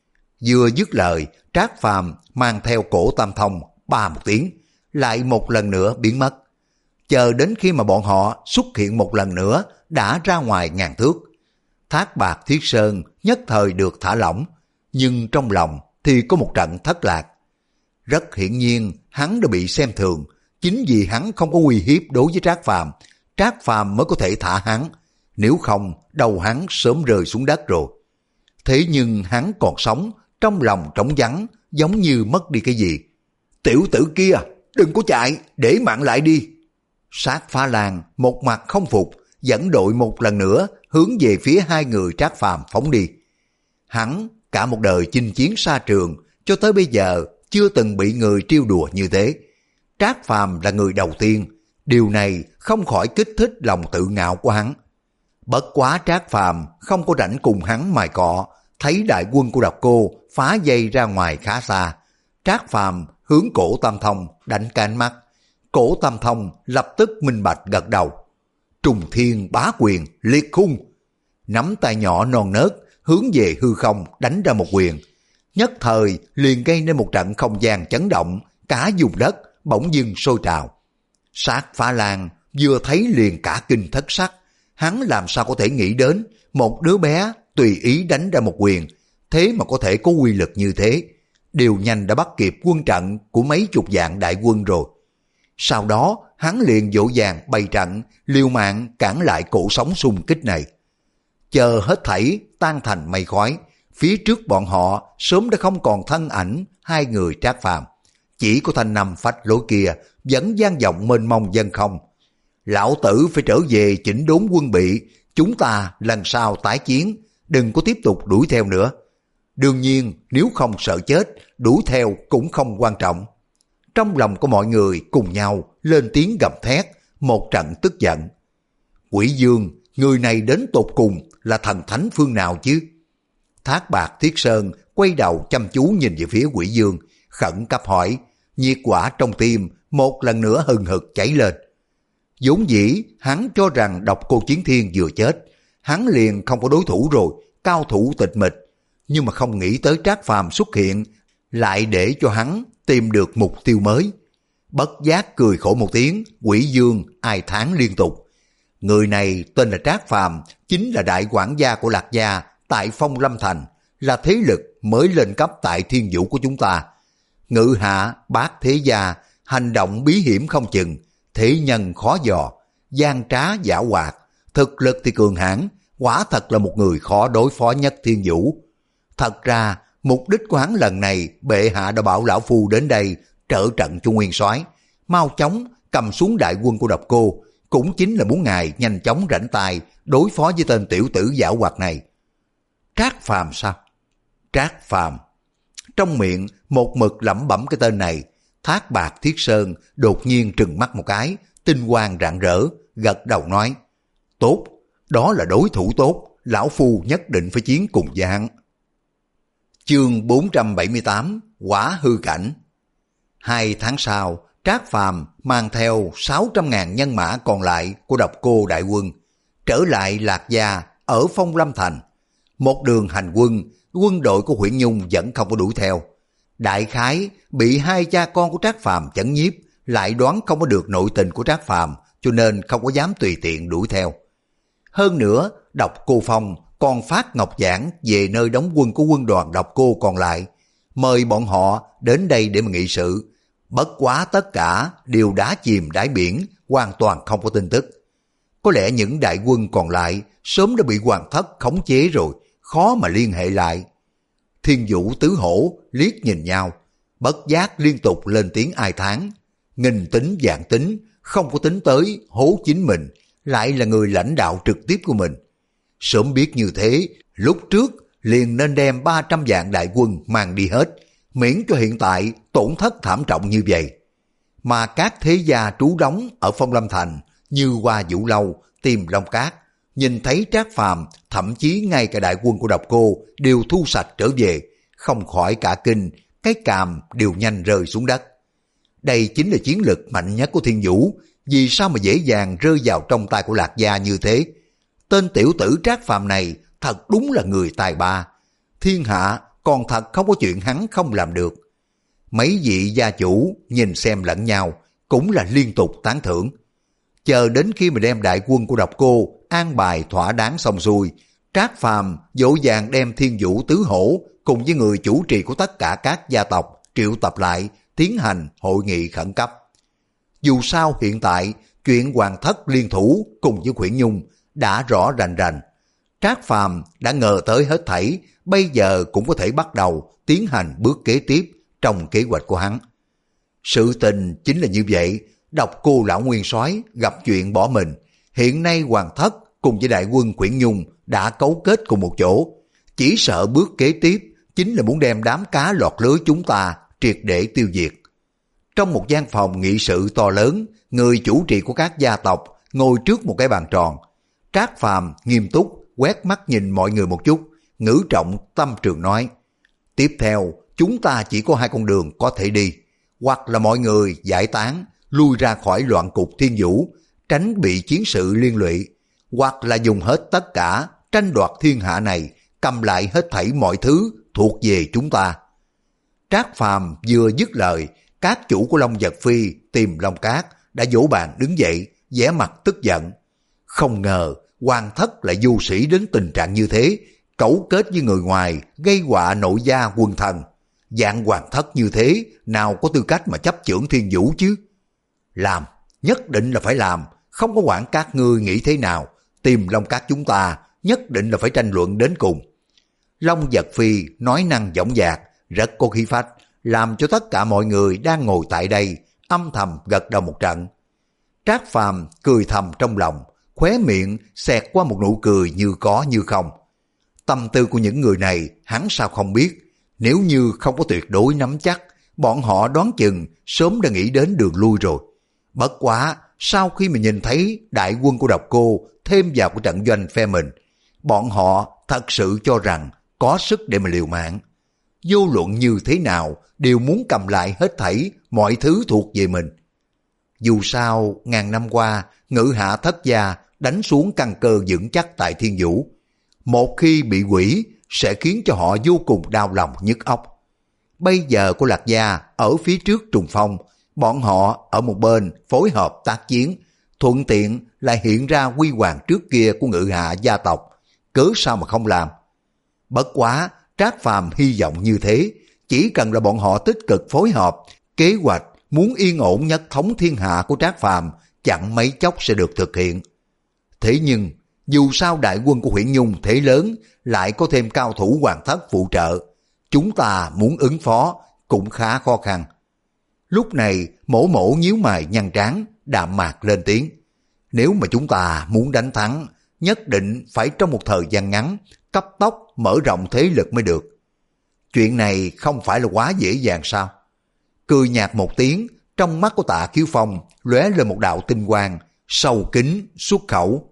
Speaker 1: Vừa dứt lời, Trác Phàm mang theo Cổ Tam Thông ba một tiếng, lại một lần nữa biến mất. Chờ đến khi mà bọn họ xuất hiện một lần nữa, đã ra ngoài ngàn thước. Thác Bạt Thiết Sơn nhất thời được thả lỏng, nhưng trong lòng thì có một trận thất lạc. Rất hiển nhiên hắn đã bị xem thường, chính vì hắn không có uy hiếp đối với Trác Phàm, Trác Phàm mới có thể thả hắn, nếu không đầu hắn sớm rơi xuống đất rồi. Thế nhưng hắn còn sống, trong lòng trống vắng, giống như mất đi cái gì. Tiểu tử kia, đừng có chạy, để mạng lại đi. Sát Phá Lan một mặt không phục, dẫn đội một lần nữa hướng về phía hai người Trác Phàm phóng đi. Hắn cả một đời chinh chiến xa trường, cho tới bây giờ chưa từng bị người trêu đùa như thế. Trác Phàm là người đầu tiên, điều này không khỏi kích thích lòng tự ngạo của hắn. Bất quá Trác Phàm không có rảnh cùng hắn mài cọ, thấy đại quân của Độc Cô phá dây ra ngoài khá xa. Trác Phàm hướng Cổ Tam Thông đánh cái ánh mắt. Cổ Tam Thông lập tức minh bạch gật đầu. Trùng thiên bá quyền liệt khung. Nắm tay nhỏ non nớt hướng về hư không đánh ra một quyền. Nhất thời liền gây nên một trận không gian chấn động, cả vùng đất bỗng dưng sôi trào. Sát Phá Lan vừa thấy liền cả kinh thất sắc. Hắn làm sao có thể nghĩ đến một đứa bé tùy ý đánh ra một quyền, thế mà có thể có uy lực như thế. Điều nhanh đã bắt kịp quân trận của mấy chục vạn đại quân rồi. Sau đó hắn liền dỗ dàng bày trận, liều mạng cản lại cổ sóng xung kích này. Chờ hết thảy tan thành mây khói, phía trước bọn họ sớm đã không còn thân ảnh hai người Trác Phàm, chỉ có thanh năm phách lối kia vẫn vang vọng mênh mông dân không. Lão tử phải trở về chỉnh đốn quân bị, chúng ta lần sau tái chiến, đừng có tiếp tục đuổi theo nữa. Đương nhiên nếu không sợ chết, đuổi theo cũng không quan trọng. Trong lòng của mọi người cùng nhau lên tiếng gầm thét, một trận tức giận. Quỷ Dương, người này đến tột cùng là thần thánh phương nào chứ? Thác Bạt Thiết Sơn quay đầu chăm chú nhìn về phía Quỷ Dương, khẩn cấp hỏi, nhiệt quả trong tim một lần nữa hừng hực cháy lên. Vốn dĩ hắn cho rằng Độc Cô Chiến Thiên vừa chết, hắn liền không có đối thủ rồi, cao thủ tịch mịch. Nhưng mà không nghĩ tới Trác Phàm xuất hiện, lại để cho hắn tìm được mục tiêu mới. Bất giác cười khổ một tiếng, Quỷ Dương ai thán liên tục. Người này tên là Trác Phàm, chính là đại quản gia của Lạc Gia tại Phong Lâm Thành, là thế lực mới lên cấp tại Thiên Vũ của chúng ta. Ngự hạ bát thế gia, hành động bí hiểm không chừng, thế nhân khó dò, gian trá giả hoạt, thực lực thì cường hãn, quả thật là một người khó đối phó nhất Thiên Vũ. Thật ra mục đích của hắn lần này, bệ hạ đã bảo lão phu đến đây trợ trận cho Nguyên Soái, mau chóng cầm xuống đại quân của Độc Cô, cũng chính là muốn ngài nhanh chóng rảnh tay đối phó với tên tiểu tử giả hoạt này. Trác Phàm sao? Trác Phàm. Trong miệng một mực lẩm bẩm cái tên này, Thác Bạt Thiết Sơn đột nhiên trừng mắt một cái, tinh quang rạng rỡ, gật đầu nói, tốt, đó là đối thủ tốt, lão phu nhất định phải chiến cùng với hắn. Chương bốn trăm bảy mươi tám, Quả Hư Cảnh. Hai tháng sau, Trác Phàm mang theo sáu trăm ngàn nhân mã còn lại của Độc Cô đại quân, trở lại Lạc Gia ở Phong Lâm Thành. Một đường hành quân, quân đội của Huyễn Nhung vẫn không có đuổi theo. Đại khái bị hai cha con của Trác Phàm chấn nhiếp, lại đoán không có được nội tình của Trác Phàm, cho nên không có dám tùy tiện đuổi theo. Hơn nữa, Độc Cô Phong còn phát ngọc giảng về nơi đóng quân của quân đoàn Độc Cô còn lại, mời bọn họ đến đây để mà nghị sự. Bất quá tất cả đều đã chìm đáy biển, hoàn toàn không có tin tức. Có lẽ những đại quân còn lại sớm đã bị Hoàng Thất khống chế rồi, khó mà liên hệ lại. Thiên Vũ tứ hổ liếc nhìn nhau, bất giác liên tục lên tiếng ai thán. Nghìn tính vạn tính, không có tính tới hố chính mình, lại là người lãnh đạo trực tiếp của mình. Sớm biết như thế, lúc trước liền nên đem ba trăm vạn đại quân mang đi hết, miễn cho hiện tại tổn thất thảm trọng như vậy. Mà các thế gia trú đóng ở Phong Lâm Thành như Hoa Vũ Lâu, Tiềm Long Cát, nhìn thấy Trác Phàm, thậm chí ngay cả đại quân của Độc Cô đều thu sạch trở về, không khỏi cả kinh, cái càm đều nhanh rơi xuống đất. Đây chính là chiến lực mạnh nhất của Thiên Vũ, vì sao mà dễ dàng rơi vào trong tay của Lạc Gia như thế? Tên tiểu tử Trác Phàm này thật đúng là người tài ba, thiên hạ còn thật không có chuyện hắn không làm được. Mấy vị gia chủ nhìn xem lẫn nhau, cũng là liên tục tán thưởng. Chờ đến khi mà đem đại quân của Độc Cô an bài thỏa đáng xong xuôi, Trác Phàm dỗ dàng đem Thiên Vũ tứ hổ cùng với người chủ trì của tất cả các gia tộc triệu tập lại, tiến hành hội nghị khẩn cấp. Dù sao hiện tại chuyện Hoàng Thất liên thủ cùng với Huyễn Nhung đã rõ rành rành. Trác Phàm đã ngờ tới hết thảy, bây giờ cũng có thể bắt đầu tiến hành bước kế tiếp, trong kế hoạch của hắn. Sự tình chính là như vậy, Độc Cô lão nguyên soái gặp chuyện bỏ mình, hiện nay Hoàng thất cùng với đại quân Quyển Nhung đã cấu kết cùng một chỗ, chỉ sợ bước kế tiếp chính là muốn đem đám cá lọt lưới chúng ta triệt để tiêu diệt. Trong một gian phòng nghị sự to lớn, người chủ trì của các gia tộc ngồi trước một cái bàn tròn. Trác Phàm nghiêm túc quét mắt nhìn mọi người một chút, ngữ trọng tâm trường nói: tiếp theo chúng ta chỉ có hai con đường có thể đi, hoặc là mọi người giải tán lui ra khỏi loạn cục Thiên Vũ, tránh bị chiến sự liên lụy, hoặc là dùng hết tất cả tranh đoạt thiên hạ này, cầm lại hết thảy mọi thứ thuộc về chúng ta. Trác Phàm vừa dứt lời, các chủ của Long Vật Phi tìm Long Cát đã vỗ bàn đứng dậy, vẻ mặt tức giận. Không ngờ Hoàng thất lại vô sĩ đến tình trạng như thế, cấu kết với người ngoài gây họa nội gia quân thần. Dạng Hoàng thất như thế nào có tư cách mà chấp chưởng Thiên Vũ chứ? Làm, nhất định là phải làm, không có quản các ngươi nghĩ thế nào, tìm Long Cát chúng ta nhất định là phải tranh luận đến cùng. Long Vật Phi nói năng dõng dạc, rất có khí phách, làm cho tất cả mọi người đang ngồi tại đây âm thầm gật đầu một trận. Trác Phàm cười thầm trong lòng, khóe miệng xẹt qua một nụ cười như có như không. Tâm tư của những người này hắn sao không biết, nếu như không có tuyệt đối nắm chắc, bọn họ đoán chừng sớm đã nghĩ đến đường lui rồi. Bất quá, sau khi mà nhìn thấy đại quân của Độc Cô thêm vào của trận doanh phe mình, bọn họ thật sự cho rằng có sức để mà liều mạng. Vô luận như thế nào đều muốn cầm lại hết thảy mọi thứ thuộc về mình. Dù sao, ngàn năm qua, Ngự Hạ Thất Gia đánh xuống căn cơ vững chắc tại Thiên Vũ. Một khi bị hủy, sẽ khiến cho họ vô cùng đau lòng nhức óc. Bây giờ của Lạc Gia ở phía trước trùng phong, bọn họ ở một bên phối hợp tác chiến, thuận tiện lại hiện ra quy hoàng trước kia của Ngự Hạ gia tộc, cớ sao mà không làm. Bất quá, Trác Phàm hy vọng như thế, chỉ cần là bọn họ tích cực phối hợp, kế hoạch muốn yên ổn nhất thống thiên hạ của Trác Phàm chẳng mấy chốc sẽ được thực hiện. Thế nhưng, dù sao đại quân của Huyễn Nhung thế lớn, lại có thêm cao thủ Hoàng thất phụ trợ, chúng ta muốn ứng phó cũng khá khó khăn. Lúc này, Mổ Mổ nhíu mày nhăn trán, đạm mạc lên tiếng. Nếu mà chúng ta muốn đánh thắng, nhất định phải trong một thời gian ngắn, cấp tốc mở rộng thế lực mới được. Chuyện này không phải là quá dễ dàng sao? Cười nhạt một tiếng, trong mắt của Tạ Kiếu Phong lóe lên một đạo tinh quang, sâu kín xuất khẩu.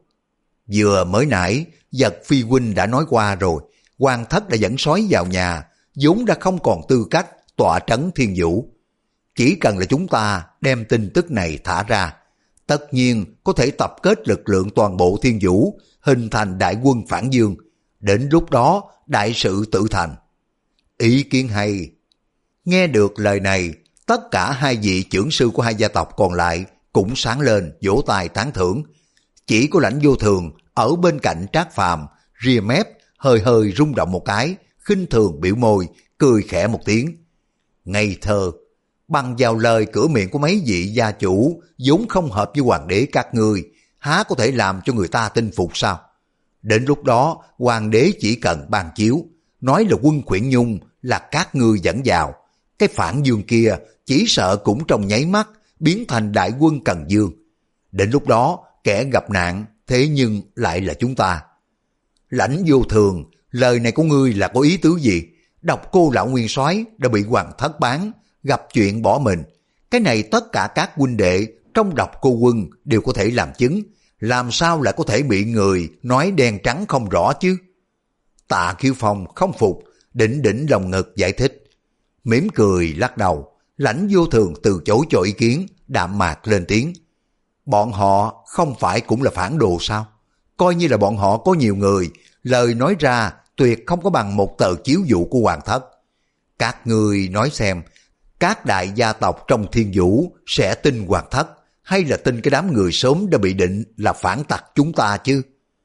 Speaker 1: Vừa mới nãy, Vật Phi huynh đã nói qua rồi, Hoàng thất đã dẫn sói vào nhà, vốn đã không còn tư cách tọa trấn Thiên Vũ. Chỉ cần là chúng ta đem tin tức này thả ra, tất nhiên có thể tập kết lực lượng toàn bộ Thiên Vũ, hình thành đại quân phản dương. Đến lúc đó, đại sự tự thành. Ý kiến hay. Nghe được lời này, tất cả hai vị trưởng sư của hai gia tộc còn lại cũng sáng lên vỗ tay tán thưởng. Chỉ có Lãnh Vô Thường ở bên cạnh Trác Phàm ria mép hơi hơi rung động một cái, khinh thường biểu môi, cười khẽ một tiếng. Ngây thơ, bằng vào lời cửa miệng của mấy vị gia chủ vốn không hợp với hoàng đế các ngươi, há có thể làm cho người ta tin phục sao? Đến lúc đó, hoàng đế chỉ cần ban chiếu, nói là quân Quyển Nhung là các ngươi dẫn vào. Cái phản dương kia chỉ sợ cũng trong nháy mắt biến thành đại quân Cần Dương. Đến lúc đó, kẻ gặp nạn thế nhưng lại là chúng ta. Lãnh Vô Thường, lời này của ngươi là có ý tứ gì? Độc Cô lão nguyên soái đã bị Hoàng thất bán, gặp chuyện bỏ mình. Cái này tất cả các huynh đệ trong Độc Cô quân đều có thể làm chứng. Làm sao lại có thể bị người nói đen trắng không rõ chứ? Tạ Kiếu Phong không phục, đỉnh đỉnh lòng ngực giải thích. Mỉm cười lắc đầu, Lãnh Vô Thường từ chối cho ý kiến, đạm mạc lên tiếng. Bọn họ không phải cũng là phản đồ sao? Coi như là bọn họ có nhiều người, lời nói ra tuyệt không có bằng một tờ chiếu dụ của Hoàng thất. Các người nói xem, các đại gia tộc trong Thiên Vũ sẽ tin Hoàng thất, hay là tin cái đám người sớm đã bị định là phản tặc chúng ta chứ?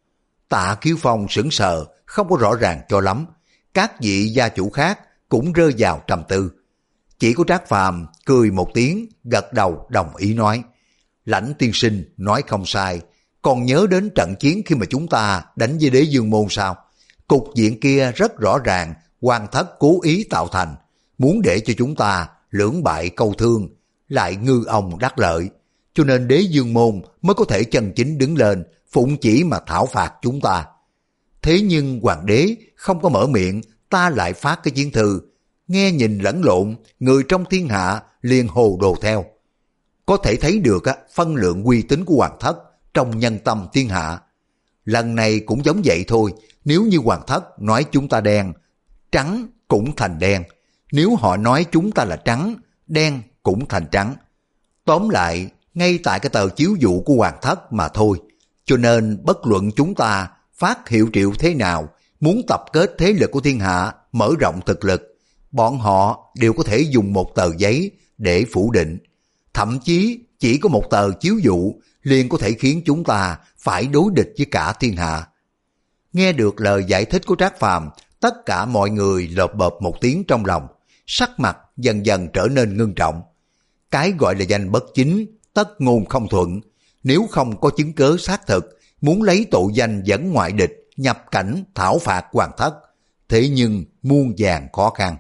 Speaker 1: Tạ Kiếu Phong sững sờ, không có rõ ràng cho lắm. Các vị gia chủ khác cũng rơi vào trầm tư. Chỉ có Trác Phàm cười một tiếng, gật đầu đồng ý nói. Lãnh tiên sinh nói không sai, còn nhớ đến trận chiến khi mà chúng ta đánh với Đế Dương Môn sao? Cục diện kia rất rõ ràng, Hoàng thất cố ý tạo thành. muốn để cho chúng ta lưỡng bại câu thương, lại ngư ông đắc lợi, cho nên Đế Dương môn mới có thể chân chính đứng lên phụng chỉ mà thảo phạt chúng ta. Thế nhưng hoàng đế không có mở miệng, ta lại phát cái chiến thư, nghe nhìn lẫn lộn, người trong thiên hạ liền hồ đồ theo. Có thể thấy được phân lượng uy tín của hoàng thất trong nhân tâm thiên hạ. Lần này cũng giống vậy thôi, nếu như hoàng thất nói chúng ta đen, trắng cũng thành đen. Nếu họ nói chúng ta là trắng, đen cũng thành trắng. Tóm lại, ngay tại cái tờ chiếu dụ của hoàng thất mà thôi. Cho nên bất luận chúng ta phát hiệu triệu thế nào, muốn tập kết thế lực của thiên hạ, mở rộng thực lực, bọn họ đều có thể dùng một tờ giấy để phủ định. Thậm chí chỉ có một tờ chiếu dụ liền có thể khiến chúng ta phải đối địch với cả thiên hạ. Nghe được lời giải thích của Trác Phàm, tất cả mọi người lợp bợp một tiếng trong lòng, sắc mặt dần dần trở nên ngưng trọng. Cái gọi là danh bất chính, tất ngôn không thuận. Nếu không có chứng cớ xác thực, muốn lấy tội danh dẫn ngoại địch, nhập cảnh thảo phạt hoàng thất, thế nhưng muôn vàn khó khăn.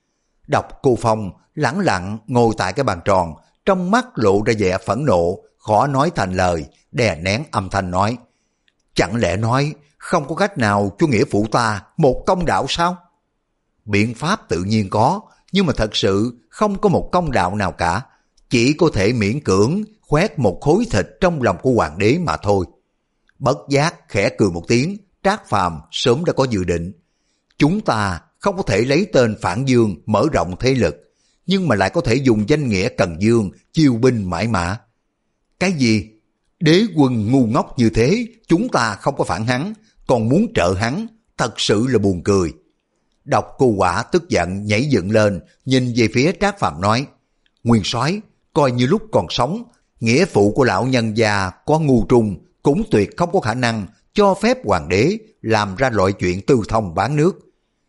Speaker 1: Độc Cô Phong lẳng lặng ngồi tại cái bàn tròn, trong mắt lộ ra vẻ phẫn nộ, khó nói thành lời, đè nén âm thanh nói: chẳng lẽ nói không có cách nào cho nghĩa phụ ta một công đạo sao? Biện pháp tự nhiên có, nhưng mà thật sự không có một công đạo nào cả, chỉ có thể miễn cưỡng khoét một khối thịt trong lòng của hoàng đế mà thôi. Bất giác khẽ cười một tiếng, Trác Phàm sớm đã có dự định. Chúng ta không có thể lấy tên Phản Dương mở rộng thế lực, nhưng mà lại có thể dùng danh nghĩa Cần Dương chiêu binh mãi mã. Cái gì? Đế quân ngu ngốc như thế, chúng ta không có phản hắn, còn muốn trợ hắn, thật sự là buồn cười. Độc Cô Quả tức giận nhảy dựng lên, nhìn về phía Trác Phàm nói: Nguyên soái, coi như lúc còn sống, nghĩa phụ của lão nhân già có ngu trung cũng tuyệt không có khả năng cho phép hoàng đế làm ra loại chuyện tư thông bán nước.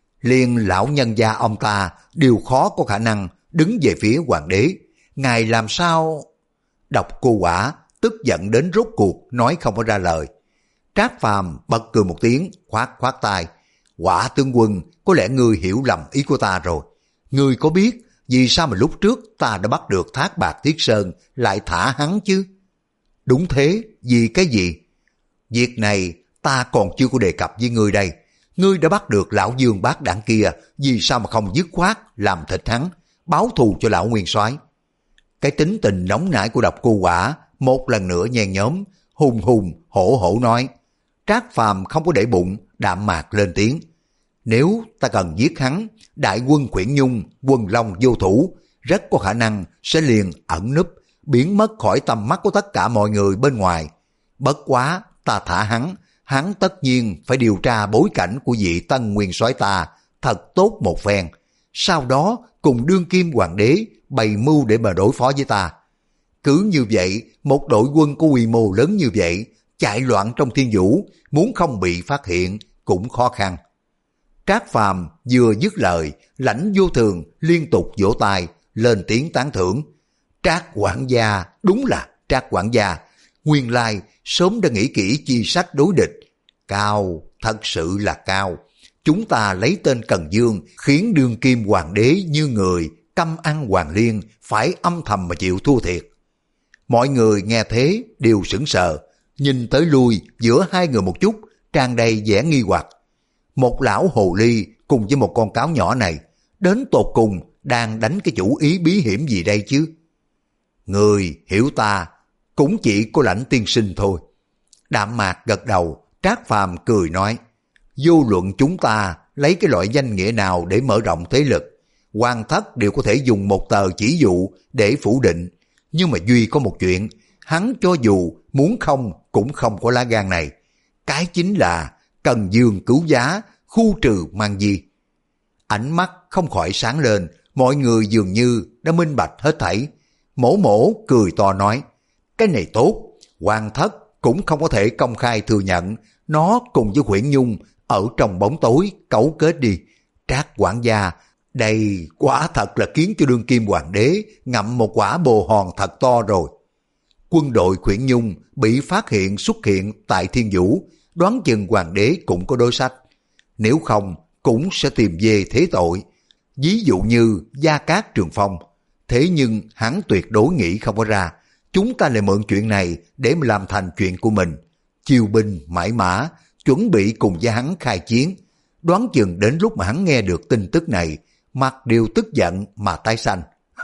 Speaker 1: Liền lão nhân gia ông ta đều khó có khả năng đứng về phía hoàng đế, ngài làm sao? Độc Cô Quả tức giận đến rốt cuộc nói không có ra lời. Trác Phàm bật cười một tiếng, khoát khoát tay: Quả tướng quân, có lẽ ngươi hiểu lầm ý của ta rồi. Ngươi có biết vì sao mà lúc trước ta đã bắt được Thác Bạt Thiết Sơn lại thả hắn chứ? Đúng thế, vì cái gì? Việc này ta còn chưa có đề cập với ngươi đây. Ngươi đã bắt được lão Dương Bác Đảng kia, vì sao mà không dứt khoát làm thịt hắn, báo thù cho lão nguyên soái? Cái tính tình nóng nảy của Độc Cô Quả một lần nữa nhen nhóm, hùng hùng hổ hổ nói. Trác Phàm không có để bụng, đạm mạc lên tiếng: Nếu ta cần giết hắn, đại quân Quyển Nhung, Quần Long vô thủ, rất có khả năng sẽ liền ẩn núp, biến mất khỏi tầm mắt của tất cả mọi người bên ngoài. Bất quá ta thả hắn, hắn tất nhiên phải điều tra bối cảnh của vị tân nguyên soái ta thật tốt một phen, sau đó cùng đương kim hoàng đế bày mưu để mà đối phó với ta. Cứ như vậy, một đội quân có quy mô lớn như vậy, chạy loạn trong thiên vũ, muốn không bị phát hiện cũng khó khăn. Trác Phàm vừa dứt lời, Lãnh Vô Thường liên tục vỗ tay, lên tiếng tán thưởng. Trác quản gia, đúng là Trác quản gia, nguyên lai sớm đã nghĩ kỹ chi sách đối địch. Cao, thật sự là cao. Chúng ta lấy tên Cần Dương, khiến đương kim hoàng đế như người, căm ăn hoàng liên, phải âm thầm mà chịu thua thiệt. Mọi người nghe thế đều sững sờ, nhìn tới lui giữa hai người một chút, tràn đầy vẻ nghi hoặc. Một lão hồ ly cùng với một con cáo nhỏ này, đến tột cùng đang đánh cái chủ ý bí hiểm gì đây chứ? Người hiểu ta cũng chỉ có Lãnh tiên sinh thôi. Đạm mạc gật đầu, Trác Phàm cười nói: Vô luận chúng ta lấy cái loại danh nghĩa nào để mở rộng thế lực, hoàng thất đều có thể dùng một tờ chỉ dụ để phủ định. Nhưng mà duy có một chuyện, hắn cho dù muốn không cũng không có lá gan này. Cái chính là Cần Dương cứu giá, khu trừ Mang Di. Ánh mắt không khỏi sáng lên, mọi người dường như đã minh bạch hết thảy. Mổ mổ cười to nói: Cái này tốt, hoàng thất cũng không có thể công khai thừa nhận nó cùng với Quyển Nhung ở trong bóng tối cấu kết đi. Trác quản gia, đây quả thật là khiến cho đương kim hoàng đế ngậm một quả bồ hòn thật to rồi. Quân đội Quyển Nhung bị phát hiện xuất hiện tại Thiên Vũ, đoán chừng hoàng đế cũng có đối sách. Nếu không cũng sẽ tìm về thế tội. ví dụ như Gia Cát Trường Phong. Thế nhưng hắn tuyệt đối nghĩ không có ra, chúng ta lại mượn chuyện này để mà làm thành chuyện của mình. Chiêu binh mãi mã, chuẩn bị cùng với hắn khai chiến. Đoán chừng đến lúc mà hắn nghe được tin tức này, mặt đều tức giận mà tái xanh.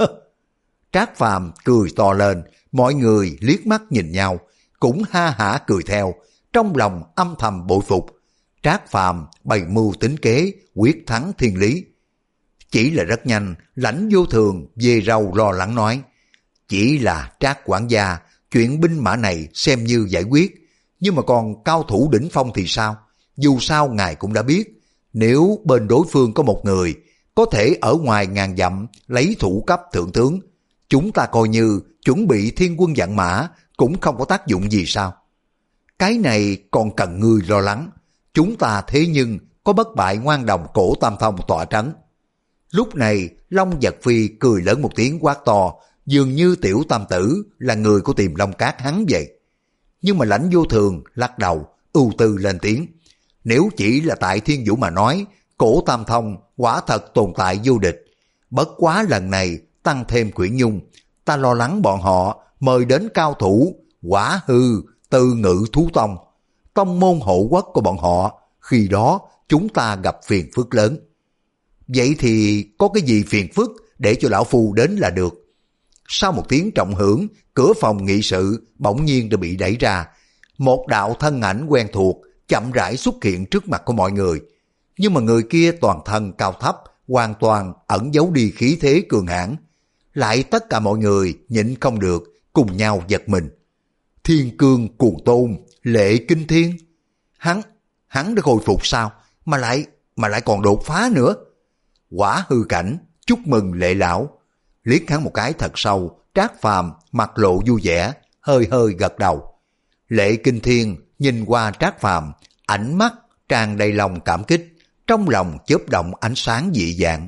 Speaker 1: Trác Phàm cười to lên, mọi người liếc mắt nhìn nhau, cũng ha hả cười theo, trong lòng âm thầm bội phục. Trác Phàm bày mưu tính kế, quyết thắng thiên lý. Chỉ là rất nhanh, Lãnh Vô Thường về râu lo lắng nói, chỉ là Trác quản gia, chuyện binh mã này xem như giải quyết, nhưng mà còn cao thủ đỉnh phong thì sao? Dù sao ngài cũng đã biết, nếu bên đối phương có một người có thể ở ngoài ngàn dặm lấy thủ cấp thượng tướng, chúng ta coi như chuẩn bị thiên quân vạn mã cũng không có tác dụng gì sao? Cái này còn cần ngươi lo lắng, chúng ta thế nhưng có bất bại ngoan đồng Cổ Tam Thông tọa trấn. Lúc này Long Vật Phi cười lớn một tiếng quát to, dường như tiểu tam tử là người của Tiềm Long Cát hắn vậy. Nhưng mà Lãnh Vô Thường lắc đầu, ưu tư lên tiếng, nếu chỉ là tại Thiên Vũ mà nói, Cổ Tam Thông quả thật tồn tại vô địch. Bất quá lần này tăng thêm Quyển Nhung, ta lo lắng bọn họ mời đến cao thủ Quả Hư Từ Ngự Thú Tông, tông môn hộ quốc của bọn họ, khi đó chúng ta gặp phiền phức lớn. Vậy thì có cái gì phiền phức để cho lão phu đến là được. Sau một tiếng trọng hưởng, cửa phòng nghị sự bỗng nhiên đã bị đẩy ra. Một đạo thân ảnh quen thuộc chậm rãi xuất hiện trước mặt của mọi người. Nhưng mà người kia toàn thân cao thấp, hoàn toàn ẩn giấu đi khí thế cường hãn. Lại tất cả mọi người nhịn không được, cùng nhau giật mình. Thiên Cương Cuồng Tôn, Lệ Kinh Thiên. Hắn, hắn đã hồi phục sao? Mà lại, mà lại còn đột phá nữa. Quả Hư Cảnh, chúc mừng Lệ lão. Liếc hắn một cái thật sâu, Trác Phàm mặt lộ vui vẻ, hơi hơi gật đầu. Lệ Kinh Thiên nhìn qua Trác Phàm, ánh mắt tràn đầy lòng cảm kích, trong lòng chớp động ánh sáng dị dạng.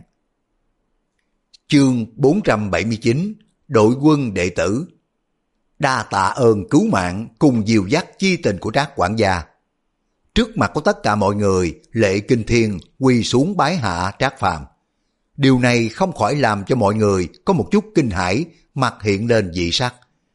Speaker 1: Chương bốn trăm bảy mươi chín, đội quân đệ tử. Đa tạ ơn cứu mạng cùng dìu dắt chi tình của Trác quản gia. Trước mặt của tất cả mọi người, Lệ Kinh Thiên quỳ xuống bái hạ Trác Phàm. Điều này không khỏi làm cho mọi người có một chút kinh hãi, mặt hiện lên dị sắc.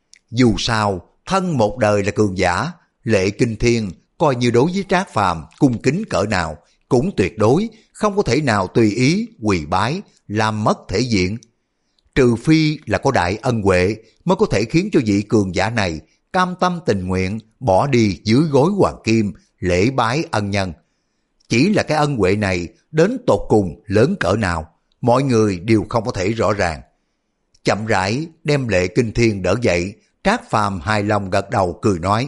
Speaker 1: Dù sao, thân một đời là cường giả, Lệ Kinh Thiên coi như đối với Trác Phàm cung kính cỡ nào, cũng tuyệt đối không có thể nào tùy ý quỳ bái, làm mất thể diện. Trừ phi là có đại ân huệ mới có thể khiến cho vị cường giả này cam tâm tình nguyện bỏ đi dưới gối hoàng kim lễ bái ân nhân. Chỉ là cái ân huệ này đến tột cùng lớn cỡ nào, mọi người đều không có thể rõ ràng. Chậm rãi đem Lệ Kinh Thiên đỡ dậy, Trác Phàm hài lòng gật đầu cười nói,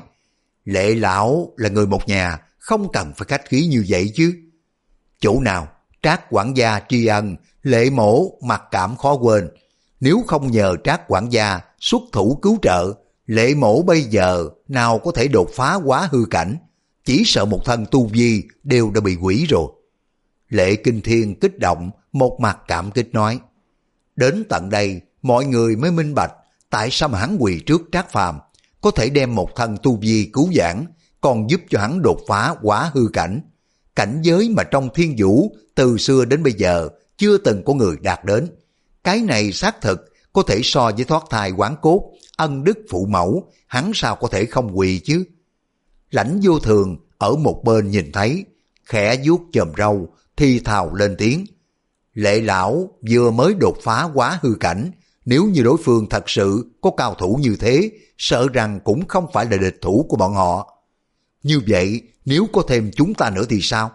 Speaker 1: Lệ lão là người một nhà, không cần phải khách khí như vậy chứ. Chỗ nào, Trác quản gia tri ân, Lệ mổ mặc cảm khó quên. Nếu không nhờ Trác quản gia xuất thủ cứu trợ, Lệ mổ bây giờ nào có thể đột phá Quá Hư Cảnh, chỉ sợ một thân tu vi đều đã bị hủy rồi. Lệ Kinh Thiên kích động, một mặt cảm kích nói, đến tận đây mọi người mới minh bạch tại sao mà hắn quỳ trước Trác Phàm, có thể đem một thân tu vi cứu vãn, còn giúp cho hắn đột phá Quá Hư Cảnh. Cảnh giới mà trong thiên vũ từ xưa đến bây giờ chưa từng có người đạt đến. Cái này xác thực có thể so với thoát thai hoán cốt, ân đức phụ mẫu, hắn sao có thể không quỳ chứ. Lãnh Vô Thường ở một bên nhìn thấy, khẽ vuốt chòm râu, thi thào lên tiếng, Lệ lão vừa mới đột phá Quá Hư Cảnh, nếu như đối phương thật sự có cao thủ như thế, sợ rằng cũng không phải là địch thủ của bọn họ. Như vậy, nếu có thêm chúng ta nữa thì sao?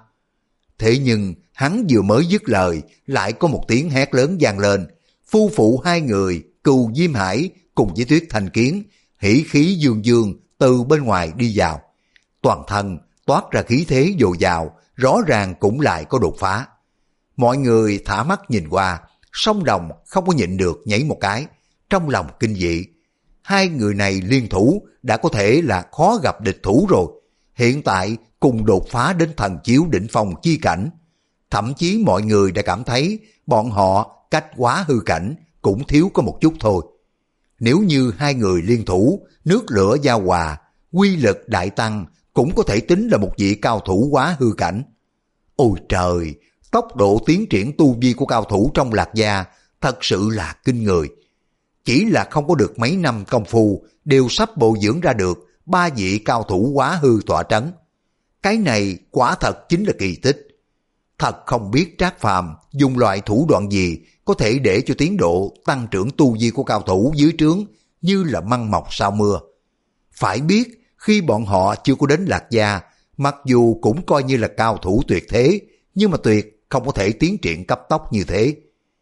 Speaker 1: Thế nhưng, hắn vừa mới dứt lời, lại có một tiếng hét lớn vang lên. Phu phụ hai người, Cừu Diêm Hải cùng với Tuyết Thanh Kiến, hỉ khí dương dương từ bên ngoài đi vào. Toàn thân toát ra khí thế dồi dào, rõ ràng cũng lại có đột phá. Mọi người thả mắt nhìn qua, song đồng không có nhịn được nhảy một cái, trong lòng kinh dị. Hai người này liên thủ đã có thể là khó gặp địch thủ rồi. Hiện tại cùng đột phá đến thần chiếu đỉnh phong chi cảnh. Thậm chí mọi người đã cảm thấy bọn họ cách Quá Hư Cảnh cũng thiếu có một chút thôi. Nếu như hai người liên thủ, nước lửa giao hòa, quy lực đại tăng, cũng có thể tính là một vị cao thủ Quá Hư Cảnh. Ôi trời, Tốc độ tiến triển tu vi của cao thủ trong Lạc Gia thật sự là kinh người. Chỉ là không có được mấy năm công phu đều sắp bồi dưỡng ra được ba vị cao thủ quá hư tọa trấn. Cái này quả thật chính là kỳ tích. Thật không biết Trác Phàm dùng loại thủ đoạn gì có thể để cho tiến độ tăng trưởng tu vi của cao thủ dưới trướng như là măng mọc sau mưa. Phải biết khi bọn họ chưa có đến Lạc Gia, mặc dù cũng coi như là cao thủ tuyệt thế, nhưng mà tuyệt không có thể tiến triển cấp tốc như thế.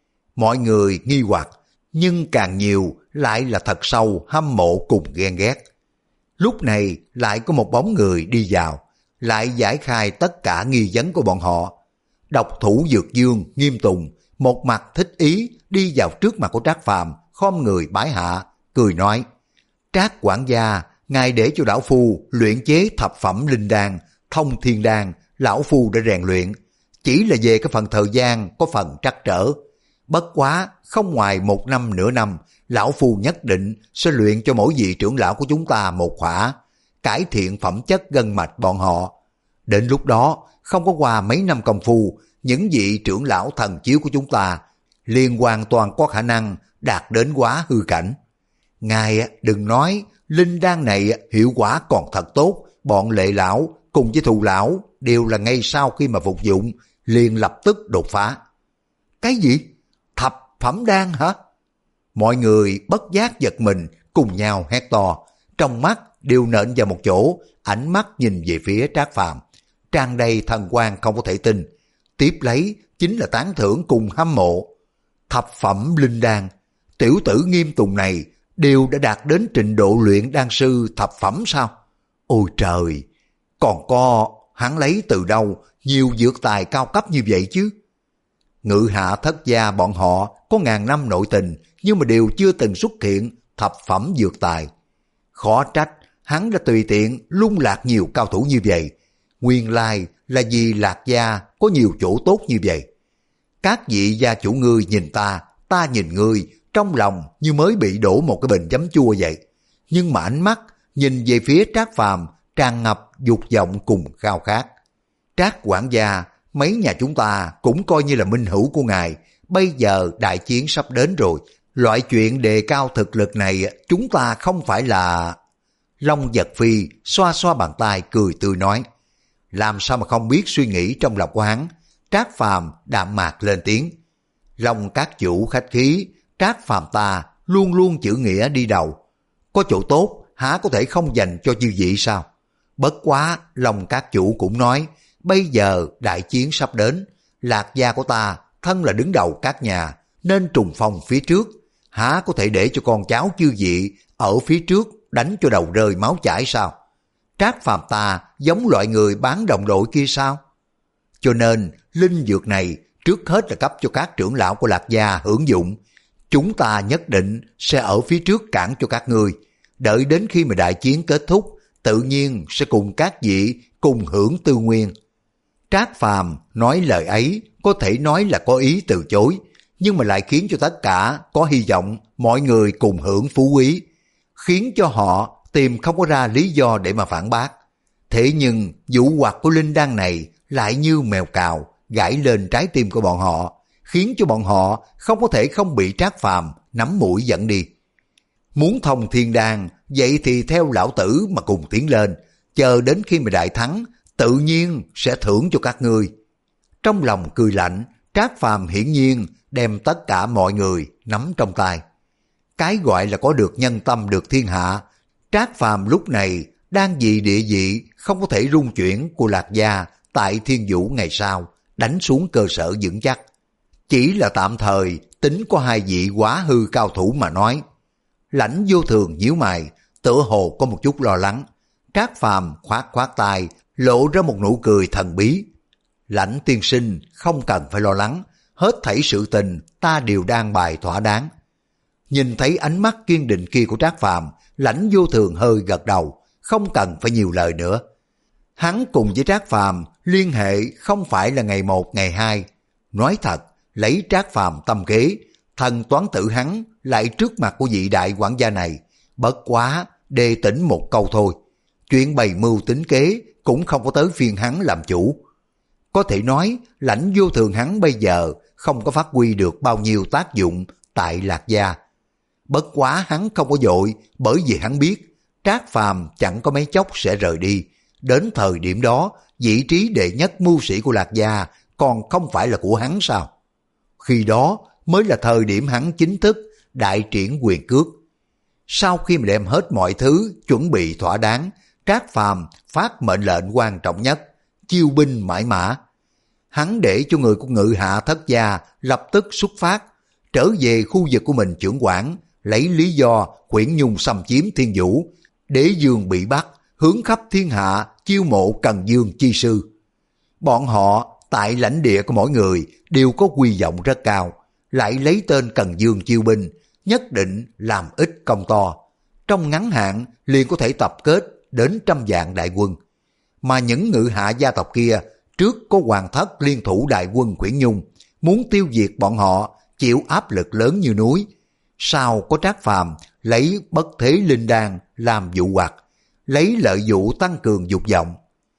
Speaker 1: Mọi người nghi hoặc, nhưng càng nhiều lại là thật sâu hâm mộ cùng ghen ghét. Lúc này lại có một bóng người đi vào, lại giải khai tất cả nghi vấn của bọn họ. Độc thủ Dược Dương Nghiêm Tùng một mặt thích ý đi vào trước mặt của Trác Phàm, khom người bái hạ, cười nói: Trác quản gia, ngài để cho lão phu luyện chế thập phẩm linh đan, thông thiên đan, lão phu đã rèn luyện, chỉ là về cái phần thời gian có phần trắc trở. Bất quá không ngoài một năm nửa năm, lão phu nhất định sẽ luyện cho mỗi vị trưởng lão của chúng ta một khỏa, cải thiện phẩm chất gân mạch bọn họ. Đến lúc đó, không có qua mấy năm công phu, những vị trưởng lão thần chiếu của chúng ta liền hoàn toàn có khả năng đạt đến quá hư cảnh. Ngài đừng nói, linh đan này hiệu quả còn thật tốt, bọn Lệ lão cùng với Thù lão đều là ngay sau khi mà phục dụng liền lập tức đột phá. Cái gì? Thập phẩm đan hả? Mọi người bất giác giật mình, cùng nhau hét to, trong mắt đều nện vào một chỗ, ánh mắt nhìn về phía Trác Phàm, tràn đầy thần quang không có thể tin. Tiếp lấy chính là tán thưởng cùng hâm mộ. Thập phẩm linh đan, tiểu tử Nghiêm Tùng này đều đã đạt đến trình độ luyện đan sư thập phẩm sao? Ôi trời, còn có hắn lấy từ đâu nhiều dược tài cao cấp như vậy chứ? Ngự hạ thất gia bọn họ có ngàn năm nội tình, nhưng mà đều chưa từng xuất hiện thập phẩm dược tài. Khó trách hắn đã tùy tiện lung lạc nhiều cao thủ như vậy. Nguyên lai là vì Lạc Gia có nhiều chỗ tốt như vậy. Các vị gia chủ ngươi nhìn ta, ta nhìn ngươi, trong lòng như mới bị đổ một cái bình giấm chua vậy. Nhưng mà ánh mắt nhìn về phía Trác Phàm tràn ngập dục vọng cùng khao khát. Trác quản gia, mấy nhà chúng ta cũng coi như là minh hữu của ngài. Bây giờ đại chiến sắp đến rồi, loại chuyện đề cao thực lực này chúng ta không phải là... Long Giật Phi xoa xoa bàn tay cười tươi nói: làm sao mà không biết suy nghĩ trong lòng của hắn. Trác Phàm đạm mạc lên tiếng: Long các chủ khách khí, Trác Phàm ta luôn luôn chữ nghĩa đi đầu, có chỗ tốt há có thể không dành cho chư vị sao? Bất quá Long các chủ cũng nói, bây giờ đại chiến sắp đến, Lạc Gia của ta thân là đứng đầu các nhà, nên trùng phong phía trước, há có thể để cho con cháu chư vị ở phía trước đánh cho đầu rơi máu chảy sao? Trác Phàm ta giống loại người bán đồng đội kia sao? Cho nên linh dược này trước hết là cấp cho các trưởng lão của Lạc Gia hưởng dụng. Chúng ta nhất định sẽ ở phía trước cản cho các ngươi. Đợi đến khi mà đại chiến kết thúc, tự nhiên sẽ cùng các vị cùng hưởng tư nguyên. Trác Phàm nói lời ấy có thể nói là có ý từ chối, nhưng mà lại khiến cho tất cả có hy vọng mọi người cùng hưởng phú quý, khiến cho họ tìm không có ra lý do để mà phản bác. Thế nhưng dụ hoặc của linh đan này lại như mèo cào gãi lên trái tim của bọn họ, khiến cho bọn họ không có thể không bị Trác Phàm nắm mũi dẫn đi. Muốn thông thiên đan, vậy thì theo lão tử mà cùng tiến lên, chờ đến khi mà đại thắng, tự nhiên sẽ thưởng cho các ngươi. Trong lòng cười lạnh, Trác Phàm hiển nhiên đem tất cả mọi người nắm trong tay. Cái gọi là có được nhân tâm được thiên hạ, Trác Phàm lúc này đang vì địa vị không có thể rung chuyển của Lạc Gia tại Thiên Vũ ngày sau đánh xuống cơ sở vững chắc. Chỉ là tạm thời tính có hai vị quá hư cao thủ mà nói. Lãnh Vô Thường nhíu mày, tựa hồ có một chút lo lắng. Trác Phàm khoát khoát tay, lộ ra một nụ cười thần bí. Lãnh tiên sinh không cần phải lo lắng, hết thảy sự tình ta đều đang bài thỏa đáng. Nhìn thấy ánh mắt kiên định kia của Trác Phàm, Lãnh Vô Thường hơi gật đầu, không cần phải nhiều lời nữa. Hắn cùng với Trác Phàm liên hệ không phải là ngày một ngày hai. Nói thật, lấy Trác Phàm tâm kế, thần toán tử hắn lại trước mặt của vị đại quản gia này, bất quá đề tỉnh một câu thôi. Chuyện bày mưu tính kế cũng không có tới phiên hắn làm chủ. Có thể nói Lãnh Vô Thường hắn bây giờ không có phát huy được bao nhiêu tác dụng tại Lạc Gia. Bất quá hắn không có vội, bởi vì hắn biết Trác Phàm chẳng có mấy chốc sẽ rời đi. Đến thời điểm đó, vị trí đệ nhất mưu sĩ của Lạc Gia còn không phải là của hắn sao? Khi đó mới là thời điểm hắn chính thức đại triển quyền cước. Sau khi mà đem hết mọi thứ chuẩn bị thỏa đáng, Trác Phàm phát mệnh lệnh quan trọng nhất, chiêu binh mãi mã. Hắn để cho người của Ngự Hạ Thất Gia lập tức xuất phát, trở về khu vực của mình trưởng quản, lấy lý do Quyển Nhung xâm chiếm Thiên Vũ, Đế Dương bị bắt, hướng khắp thiên hạ chiêu mộ Cần Dương chi sư. Bọn họ tại lãnh địa của mỗi người đều có quy vọng rất cao, lại lấy tên Cần Dương chiêu binh, nhất định làm ít công to. Trong ngắn hạn liền có thể tập kết đến trăm vạn đại quân. Mà những Ngự Hạ gia tộc kia trước có Hoàng Thất liên thủ đại quân Quyển Nhung, muốn tiêu diệt bọn họ chịu áp lực lớn như núi. Sau có Trác Phàm lấy Bất Thế Linh Đan làm dụ hoặc, lấy lợi dụ tăng cường dục vọng.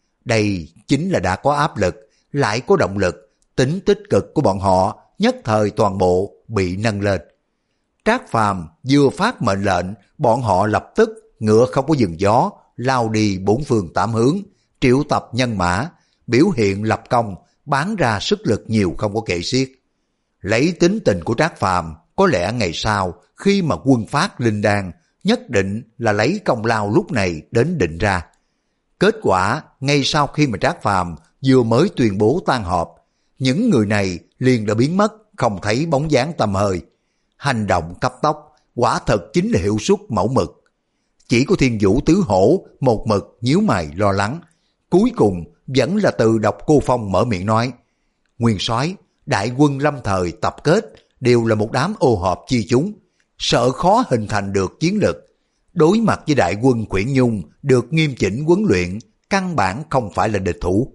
Speaker 1: Đây chính là đã có áp lực, lại có động lực, tính tích cực của bọn họ nhất thời toàn bộ bị nâng lên. Trác Phàm vừa phát mệnh lệnh, bọn họ lập tức ngựa không có dừng gió, lao đi bốn phương tám hướng, triệu tập nhân mã, biểu hiện lập công, bán ra sức lực nhiều không có kể xiết. Lấy tính tình của Trác Phàm, có lẽ ngày sau khi mà quân phát linh đan, nhất định là lấy công lao lúc này đến định ra. Kết quả, ngay sau khi mà Trác Phàm vừa mới tuyên bố tan họp, những người này liền đã biến mất, không thấy bóng dáng tăm hơi. Hành động cấp tốc, quả thật chính là hiệu suất mẫu mực. Chỉ có Thiên Vũ Tứ Hổ một mực nhíu mày lo lắng. Cuối cùng vẫn là từ Độc Cô Phong mở miệng nói: Nguyên soái, đại quân lâm thời tập kết đều là một đám ô hợp chi chúng, sợ khó hình thành được chiến lực. Đối mặt với đại quân Quyển Nhung được nghiêm chỉnh huấn luyện, căn bản không phải là địch thủ.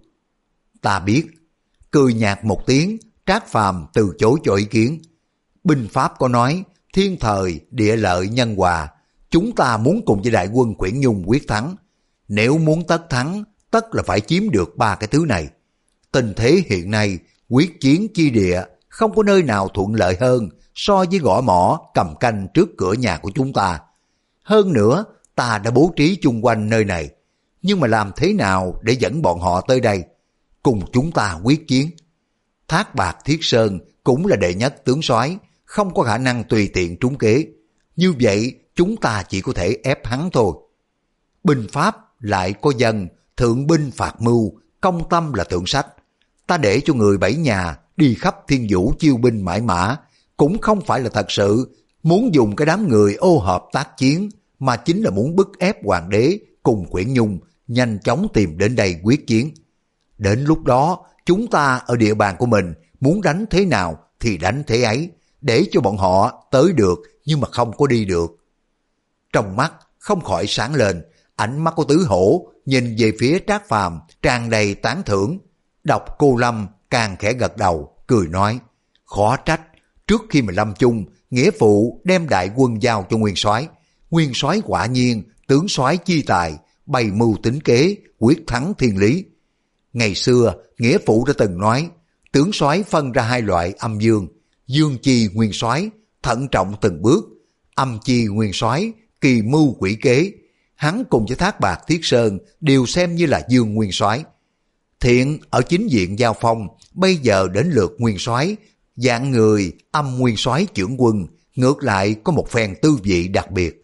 Speaker 1: Ta biết. Cười nhạt một tiếng, Trác Phàm từ chối cho ý kiến. Binh pháp có nói, thiên thời, địa lợi, nhân hòa. Chúng ta muốn cùng với đại quân Quyển Nhung quyết thắng. Nếu muốn tất thắng, tất là phải chiếm được ba cái thứ này. Tình thế hiện nay, quyết chiến chi địa, không có nơi nào thuận lợi hơn so với gõ mỏ cầm canh trước cửa nhà của chúng ta. Hơn nữa, ta đã bố trí chung quanh nơi này. Nhưng mà làm thế nào để dẫn bọn họ tới đây? Cùng chúng ta quyết chiến. Thác Bạt Thiết Sơn cũng là đệ nhất tướng soái, không có khả năng tùy tiện trúng kế. Như vậy, chúng ta chỉ có thể ép hắn thôi. Binh pháp lại có dân, thượng binh phạt mưu, công tâm là thượng sách. Ta để cho người bảy nhà đi khắp Thiên Vũ chiêu binh mãi mã, cũng không phải là thật sự muốn dùng cái đám người ô hợp tác chiến, mà chính là muốn bức ép hoàng đế cùng Quyển Nhung nhanh chóng tìm đến đây quyết chiến. Đến lúc đó, chúng ta ở địa bàn của mình muốn đánh thế nào thì đánh thế ấy, để cho bọn họ tới được nhưng mà không có đi được. Trong mắt không khỏi sáng lên, ánh mắt của Tứ Hổ nhìn về phía Trác Phàm tràn đầy tán thưởng. Độc Cô Lâm càng khẽ gật đầu, cười nói: Khó trách, trước khi mà lâm chung, nghĩa phụ đem đại quân giao cho Nguyên soái. Nguyên soái quả nhiên tướng soái chi tài, bày mưu tính kế, quyết thắng thiên lý. Ngày xưa, nghĩa phụ đã từng nói, tướng soái phân ra hai loại âm dương, dương chi nguyên soái, thận trọng từng bước, âm chi nguyên soái, kỳ mưu quỷ kế. Hắn cùng với Thác Bạt Thiết Sơn đều xem như là dương nguyên soái. Thiện ở chính diện giao phong, bây giờ đến lượt nguyên soái, dạng người âm nguyên soái trưởng quân, ngược lại có một phen tư vị đặc biệt.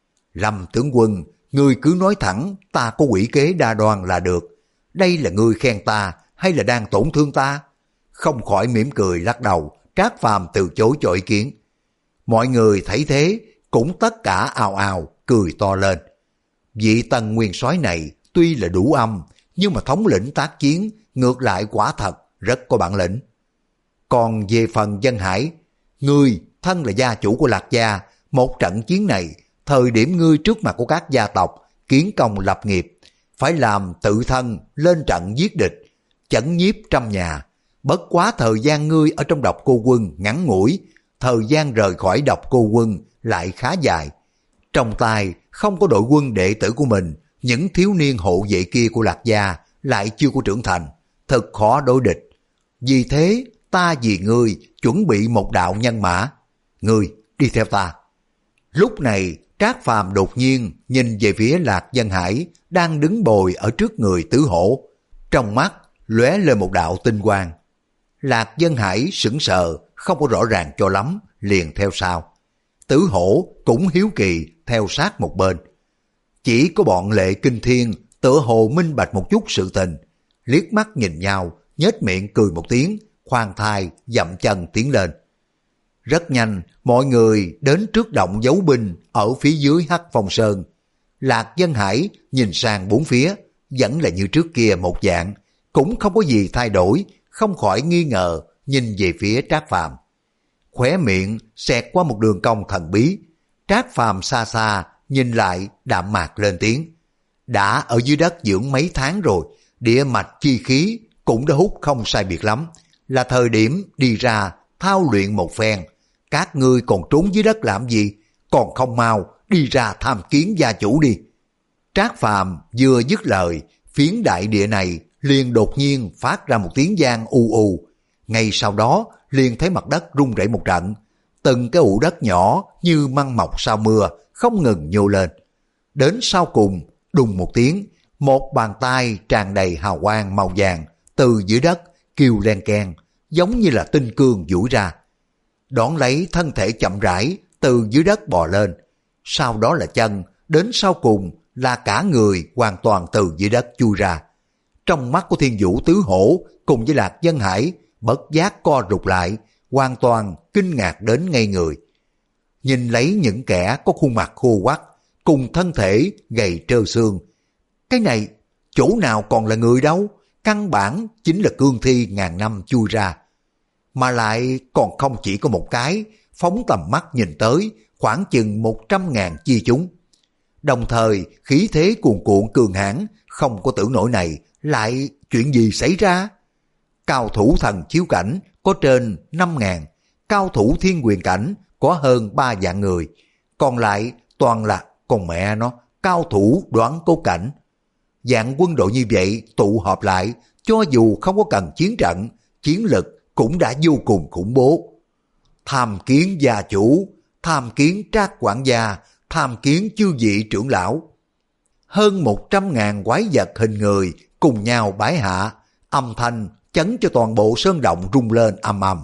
Speaker 1: Lâm tướng quân, ngươi cứ nói thẳng, ta có quỷ kế đa đoan là được. Đây là ngươi khen ta hay là đang tổn thương ta? Không khỏi mỉm cười lắc đầu, Trác Phàm từ chối cho ý kiến. Mọi người thấy thế cũng tất cả ào ào cười to lên. Vị Tần nguyên soái này tuy là đủ âm, nhưng mà thống lĩnh tác chiến ngược lại quả thật rất có bản lĩnh. Còn về phần Dân Hải, ngươi thân là gia chủ của Lạc Gia, một trận chiến này, thời điểm ngươi trước mặt của các gia tộc kiến công lập nghiệp, phải làm tự thân lên trận giết địch, chấn nhiếp trăm nhà. Bất quá thời gian ngươi ở trong Độc Cô Quân ngắn ngủi, thời gian rời khỏi Độc Cô Quân lại khá dài. Trong tay không có đội quân đệ tử của mình, những thiếu niên hộ vệ kia của Lạc Gia lại chưa có trưởng thành. thật khó đối địch. Vì thế ta vì ngươi chuẩn bị một đạo nhân mã, ngươi đi theo ta. Lúc này Trác Phàm đột nhiên nhìn về phía Lạc Dân Hải đang đứng bồi ở trước người Tứ Hổ, trong mắt lóe lên một đạo tinh quang. Lạc Dân Hải sững sờ, không có rõ ràng cho lắm, liền theo sau. Tứ Hổ cũng hiếu kỳ theo sát một bên. Chỉ có bọn Lệ Kinh Thiên tựa hồ minh bạch một chút sự tình, liếc mắt nhìn nhau, nhếch miệng cười một tiếng, khoan thai dậm chân tiến lên. Rất nhanh, mọi người đến trước động giấu binh ở phía dưới Hắc Phong Sơn. Lạc Dân Hải nhìn sang bốn phía, vẫn là như trước kia một dạng, cũng không có gì thay đổi, không khỏi nghi ngờ nhìn về phía Trác Phàm. Khóe miệng xẹt qua một đường cong thần bí. Trác Phàm xa xa nhìn lại, đạm mạc lên tiếng. Đã ở dưới đất dưỡng mấy tháng rồi, địa mạch chi khí cũng đã hút không sai biệt lắm, là thời điểm đi ra thao luyện một phen. Các ngươi còn trốn dưới đất làm gì, còn không mau đi ra tham kiến gia chủ đi. Trác Phàm vừa dứt lời, phiến đại địa này liền đột nhiên phát ra một tiếng vang u u. Ngay sau đó liền thấy mặt đất rung rẩy một trận, từng cái ụ đất nhỏ như măng mọc sau mưa không ngừng nhô lên. Đến sau cùng, đùng một tiếng, một bàn tay tràn đầy hào quang màu vàng từ dưới đất kêu len keng, giống như là tinh cương duỗi ra. Đón lấy thân thể chậm rãi từ dưới đất bò lên, sau đó là chân, đến sau cùng là cả người hoàn toàn từ dưới đất chui ra. Trong mắt của Thiên Vũ Tứ Hổ cùng với Lạc Dân Hải bất giác co rụt lại, hoàn toàn kinh ngạc đến ngây người. Nhìn lấy những kẻ có khuôn mặt khô quắt cùng thân thể gầy trơ xương, cái này chỗ nào còn là người đâu, căn bản chính là cương thi ngàn năm chui ra. Mà lại còn không chỉ có một cái, phóng tầm mắt nhìn tới khoảng chừng một trăm ngàn chi chúng. Đồng thời khí thế cuồn cuộn cường hãn, không có tưởng nổi này lại chuyện gì xảy ra. Cao thủ thần chiếu cảnh có trên năm ngàn, cao thủ thiên quyền cảnh có hơn ba vạn người, còn lại toàn là con mẹ nó cao thủ đoán cốt cảnh. Dạng quân đội như vậy tụ họp lại, cho dù không có cần chiến trận, chiến lực cũng đã vô cùng khủng bố. Tham kiến gia chủ, tham kiến Trác quản gia, tham kiến chư vị trưởng lão. Hơn một trăm ngàn quái vật hình người cùng nhau bái hạ, âm thanh chấn cho toàn bộ sơn động rung lên ầm ầm.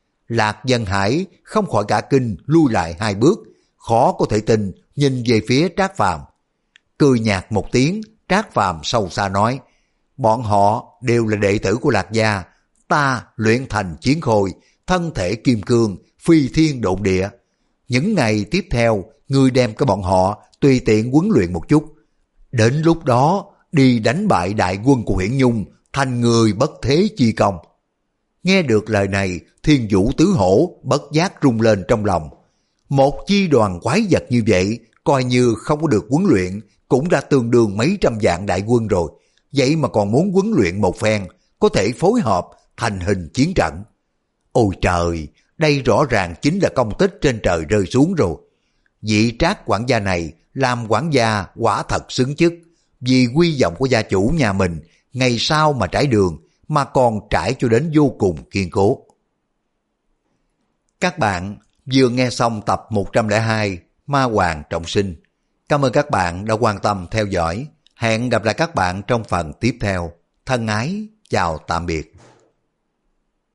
Speaker 1: Lạc Dân Hải không khỏi cả kinh lui lại hai bước, khó có thể tin nhìn về phía Trác Phàm. Cười nhạt một tiếng, Trác Phàm sâu xa nói, bọn họ đều là đệ tử của Lạc gia, ta luyện thành chiến khôi, thân thể kim cương, phi thiên độn địa. Những ngày tiếp theo, ngươi đem cái bọn họ tùy tiện huấn luyện một chút. Đến lúc đó, đi đánh bại đại quân của Huyễn Nhung, thành người bất thế chi công. Nghe được lời này, Thiên Vũ Tứ Hổ bất giác rung lên trong lòng. Một chi đoàn quái vật như vậy, coi như không có được huấn luyện, cũng đã tương đương mấy trăm vạn đại quân rồi. Vậy mà còn muốn huấn luyện một phen, có thể phối hợp thành hình chiến trận. Ôi trời, đây rõ ràng chính là công tích trên trời rơi xuống rồi. Vị Trác quản gia này làm quản gia quả thật xứng chức, vì quy vọng của gia chủ nhà mình, ngày sau mà trải đường, mà còn trải cho đến vô cùng kiên cố. Các bạn vừa nghe xong tập một trăm lẻ hai Ma Hoàng Trọng Sinh. Cảm ơn các bạn đã quan tâm theo dõi. Hẹn gặp lại các bạn trong phần tiếp theo. Thân ái, chào tạm biệt.